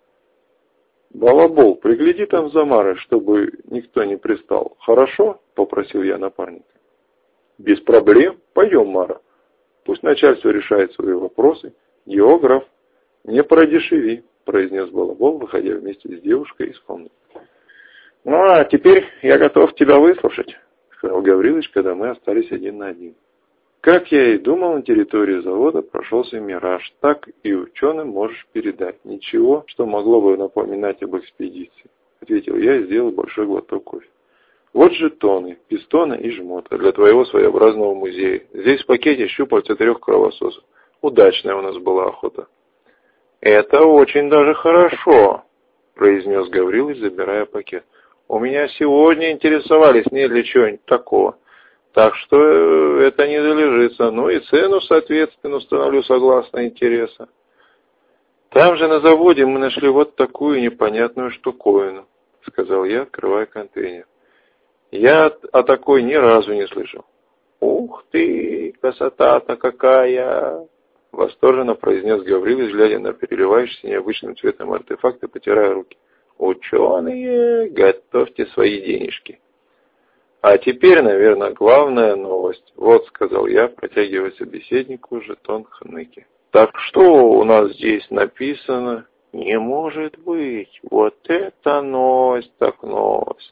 «Балабол, пригляди там за Марой, чтобы никто не пристал. Хорошо?» — попросил я напарника. «Без проблем. Пойдем, Мара. Пусть начальство решает свои вопросы. Географ, не продешеви», — произнес Балабол, выходя вместе с девушкой из комнаты. «Ну, а теперь я готов тебя выслушать», — сказал Гаврилыч, когда мы остались один на один. «Как я и думал, на территории завода прошелся мираж. Так и ученым можешь передать. Ничего, что могло бы напоминать об экспедиции», — ответил я и сделал большой глоток кофе. «Вот жетоны, пистоны и жмота для твоего своеобразного музея. Здесь в пакете щупальца 3 кровососов. Удачная у нас была охота». «Это очень даже хорошо», — произнес Гаврилыч, забирая пакет. «У меня сегодня интересовались не для чего-нибудь такого. Так что это не залежится. Ну и цену, соответственно, установлю согласно интереса. Там же на заводе мы нашли вот такую непонятную штуковину», — сказал я, открывая контейнер. «Я о такой ни разу не слышал». «Ух ты, красота-то какая!» — восторженно произнес Гаврилыч, глядя на переливающийся необычным цветом артефакт и потирая руки. «Ученые, готовьте свои денежки». «А теперь, наверное, главная новость. Вот», — сказал я, протягивая собеседнику жетон хныки. «Так что у нас здесь написано?» «Не может быть! Вот это новость, так новость!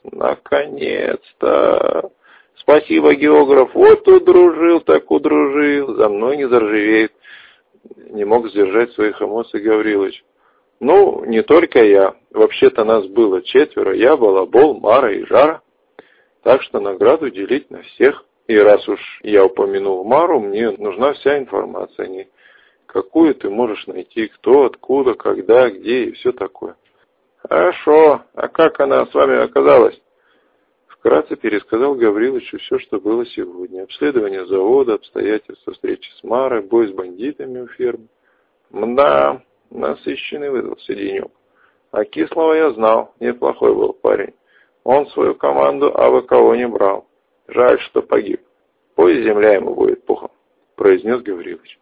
Наконец-то! Спасибо, географ! Вот удружил, так удружил! За мной не заржавеет!» Не мог сдержать своих эмоций Гаврилыч. «Ну, не только я. Вообще-то нас было 4. Я, Балабол, Мара и Жара. Так что награду делить на всех. И раз уж я упомянул Мару, мне нужна вся информация о ней. Какую ты можешь найти, кто, откуда, когда, где и все такое». «Хорошо. А как она с вами оказалась?» Вкратце пересказал Гаврилычу все, что было сегодня. Обследование завода, обстоятельства встречи с Марой, бой с бандитами у фермы. Мда, насыщенный выдался денек. А Кислого я знал, неплохой был парень. Он свою команду абы кого не брал. Жаль, что погиб. Пусть земля ему будет пухом, произнес Гаврилыч.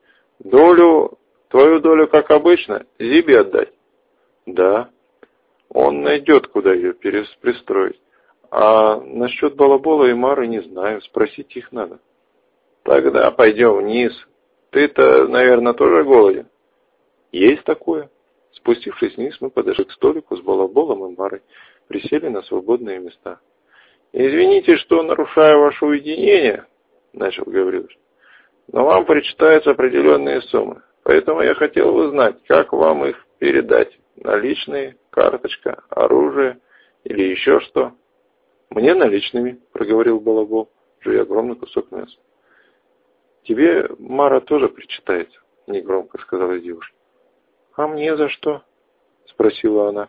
Твою долю, как обычно, Зибе отдать? Да. Он найдет, куда ее пристроить. А насчет Балабола и Мары не знаю, спросить их надо. Тогда пойдем вниз. Ты-то, наверное, тоже голоден? Есть такое. Спустившись вниз, мы подошли к столику с Балаболом и Марой, присели на свободные места. «Извините, что нарушаю ваше уединение», — начал Гаврилыч, «но вам причитаются определенные суммы, поэтому я хотел бы знать, как вам их передать. Наличные, карточка, оружие Или еще что? Мне наличными, проговорил Балабол, жуя огромный кусок мяса. Тебе Мара тоже причитается, негромко сказала девушка. А мне за что? Спросила она.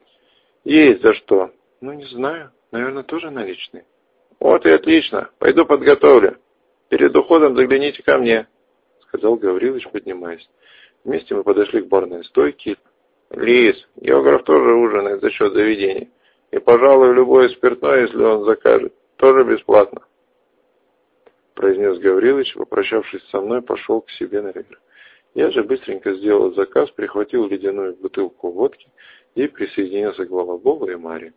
Есть за что. Ну, не знаю, наверное, тоже наличные. Вот и отлично, пойду подготовлю. Перед уходом загляните ко мне, сказал Гаврилыч, поднимаясь. Вместе мы подошли к барной стойке. Лис, географ тоже ужинает за счет заведения. И, пожалуй, любое спиртное, если он закажет, тоже бесплатно. Произнес Гаврилыч, попрощавшись со мной, пошел к себе наверх. Я же быстренько сделал заказ, прихватил ледяную бутылку водки и присоединился к Балаболу и Маре.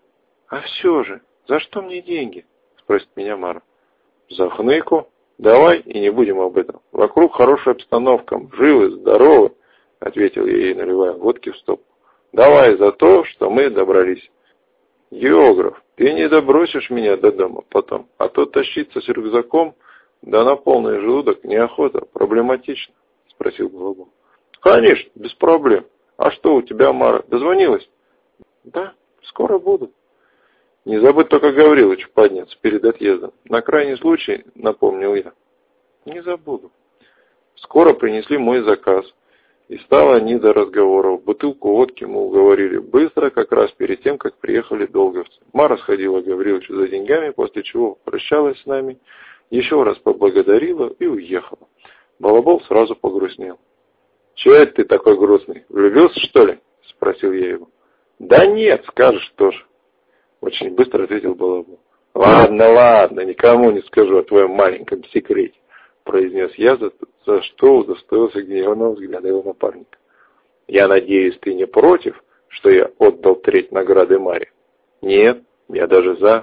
А все же, за что мне деньги? Спросит меня Мара. За хныку? Давай и не будем об этом. Вокруг хорошая обстановка, живы, здоровы, ответил я ей, наливая водки в стопку. Давай за то, что мы добрались. Географ, ты не добросишь меня до дома потом, а то тащиться с рюкзаком, да на полный желудок неохота, проблематично, спросил Балабол. Конечно, без проблем. А что, у тебя Мара дозвонилась? Да, скоро буду. Не забудь только Гаврилыч подняться перед отъездом. На крайний случай, напомнил я. Не забуду. Скоро принесли мой заказ. И стало не до разговоров. Бутылку водки мы уговорили быстро, как раз перед тем, как приехали долговцы. Мара сходила к Гаврилычу за деньгами, после чего прощалась с нами, еще раз поблагодарила и уехала. Балабол сразу погрустнел. «Чего это ты такой грустный? Влюбился, что ли?» – спросил я его. «Да нет, скажешь тоже». Очень быстро ответил Балабол. Ладно, никому не скажу о твоем маленьком секрете, произнес я, за что удостоился гневного взгляда его напарника. Я надеюсь, ты не против, что я отдал треть награды Маре? Нет, я даже за.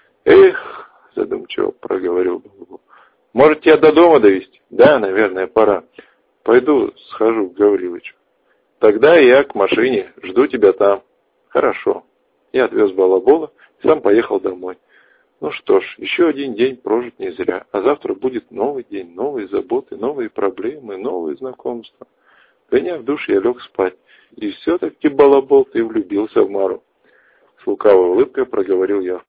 Эх, задумчиво проговорил Балабол. Может, тебя до дома довести? Да, наверное, пора. Пойду схожу к Гаврилычу. Тогда я к машине, жду тебя там. Хорошо. Я отвез Балабола и сам поехал домой. Ну что ж, еще один день прожит не зря, а завтра будет новый день, новые заботы, новые проблемы, новые знакомства. Приняв душ, я лег спать. И все-таки, Балабол, ты влюбился в Мару. С лукавой улыбкой проговорил я.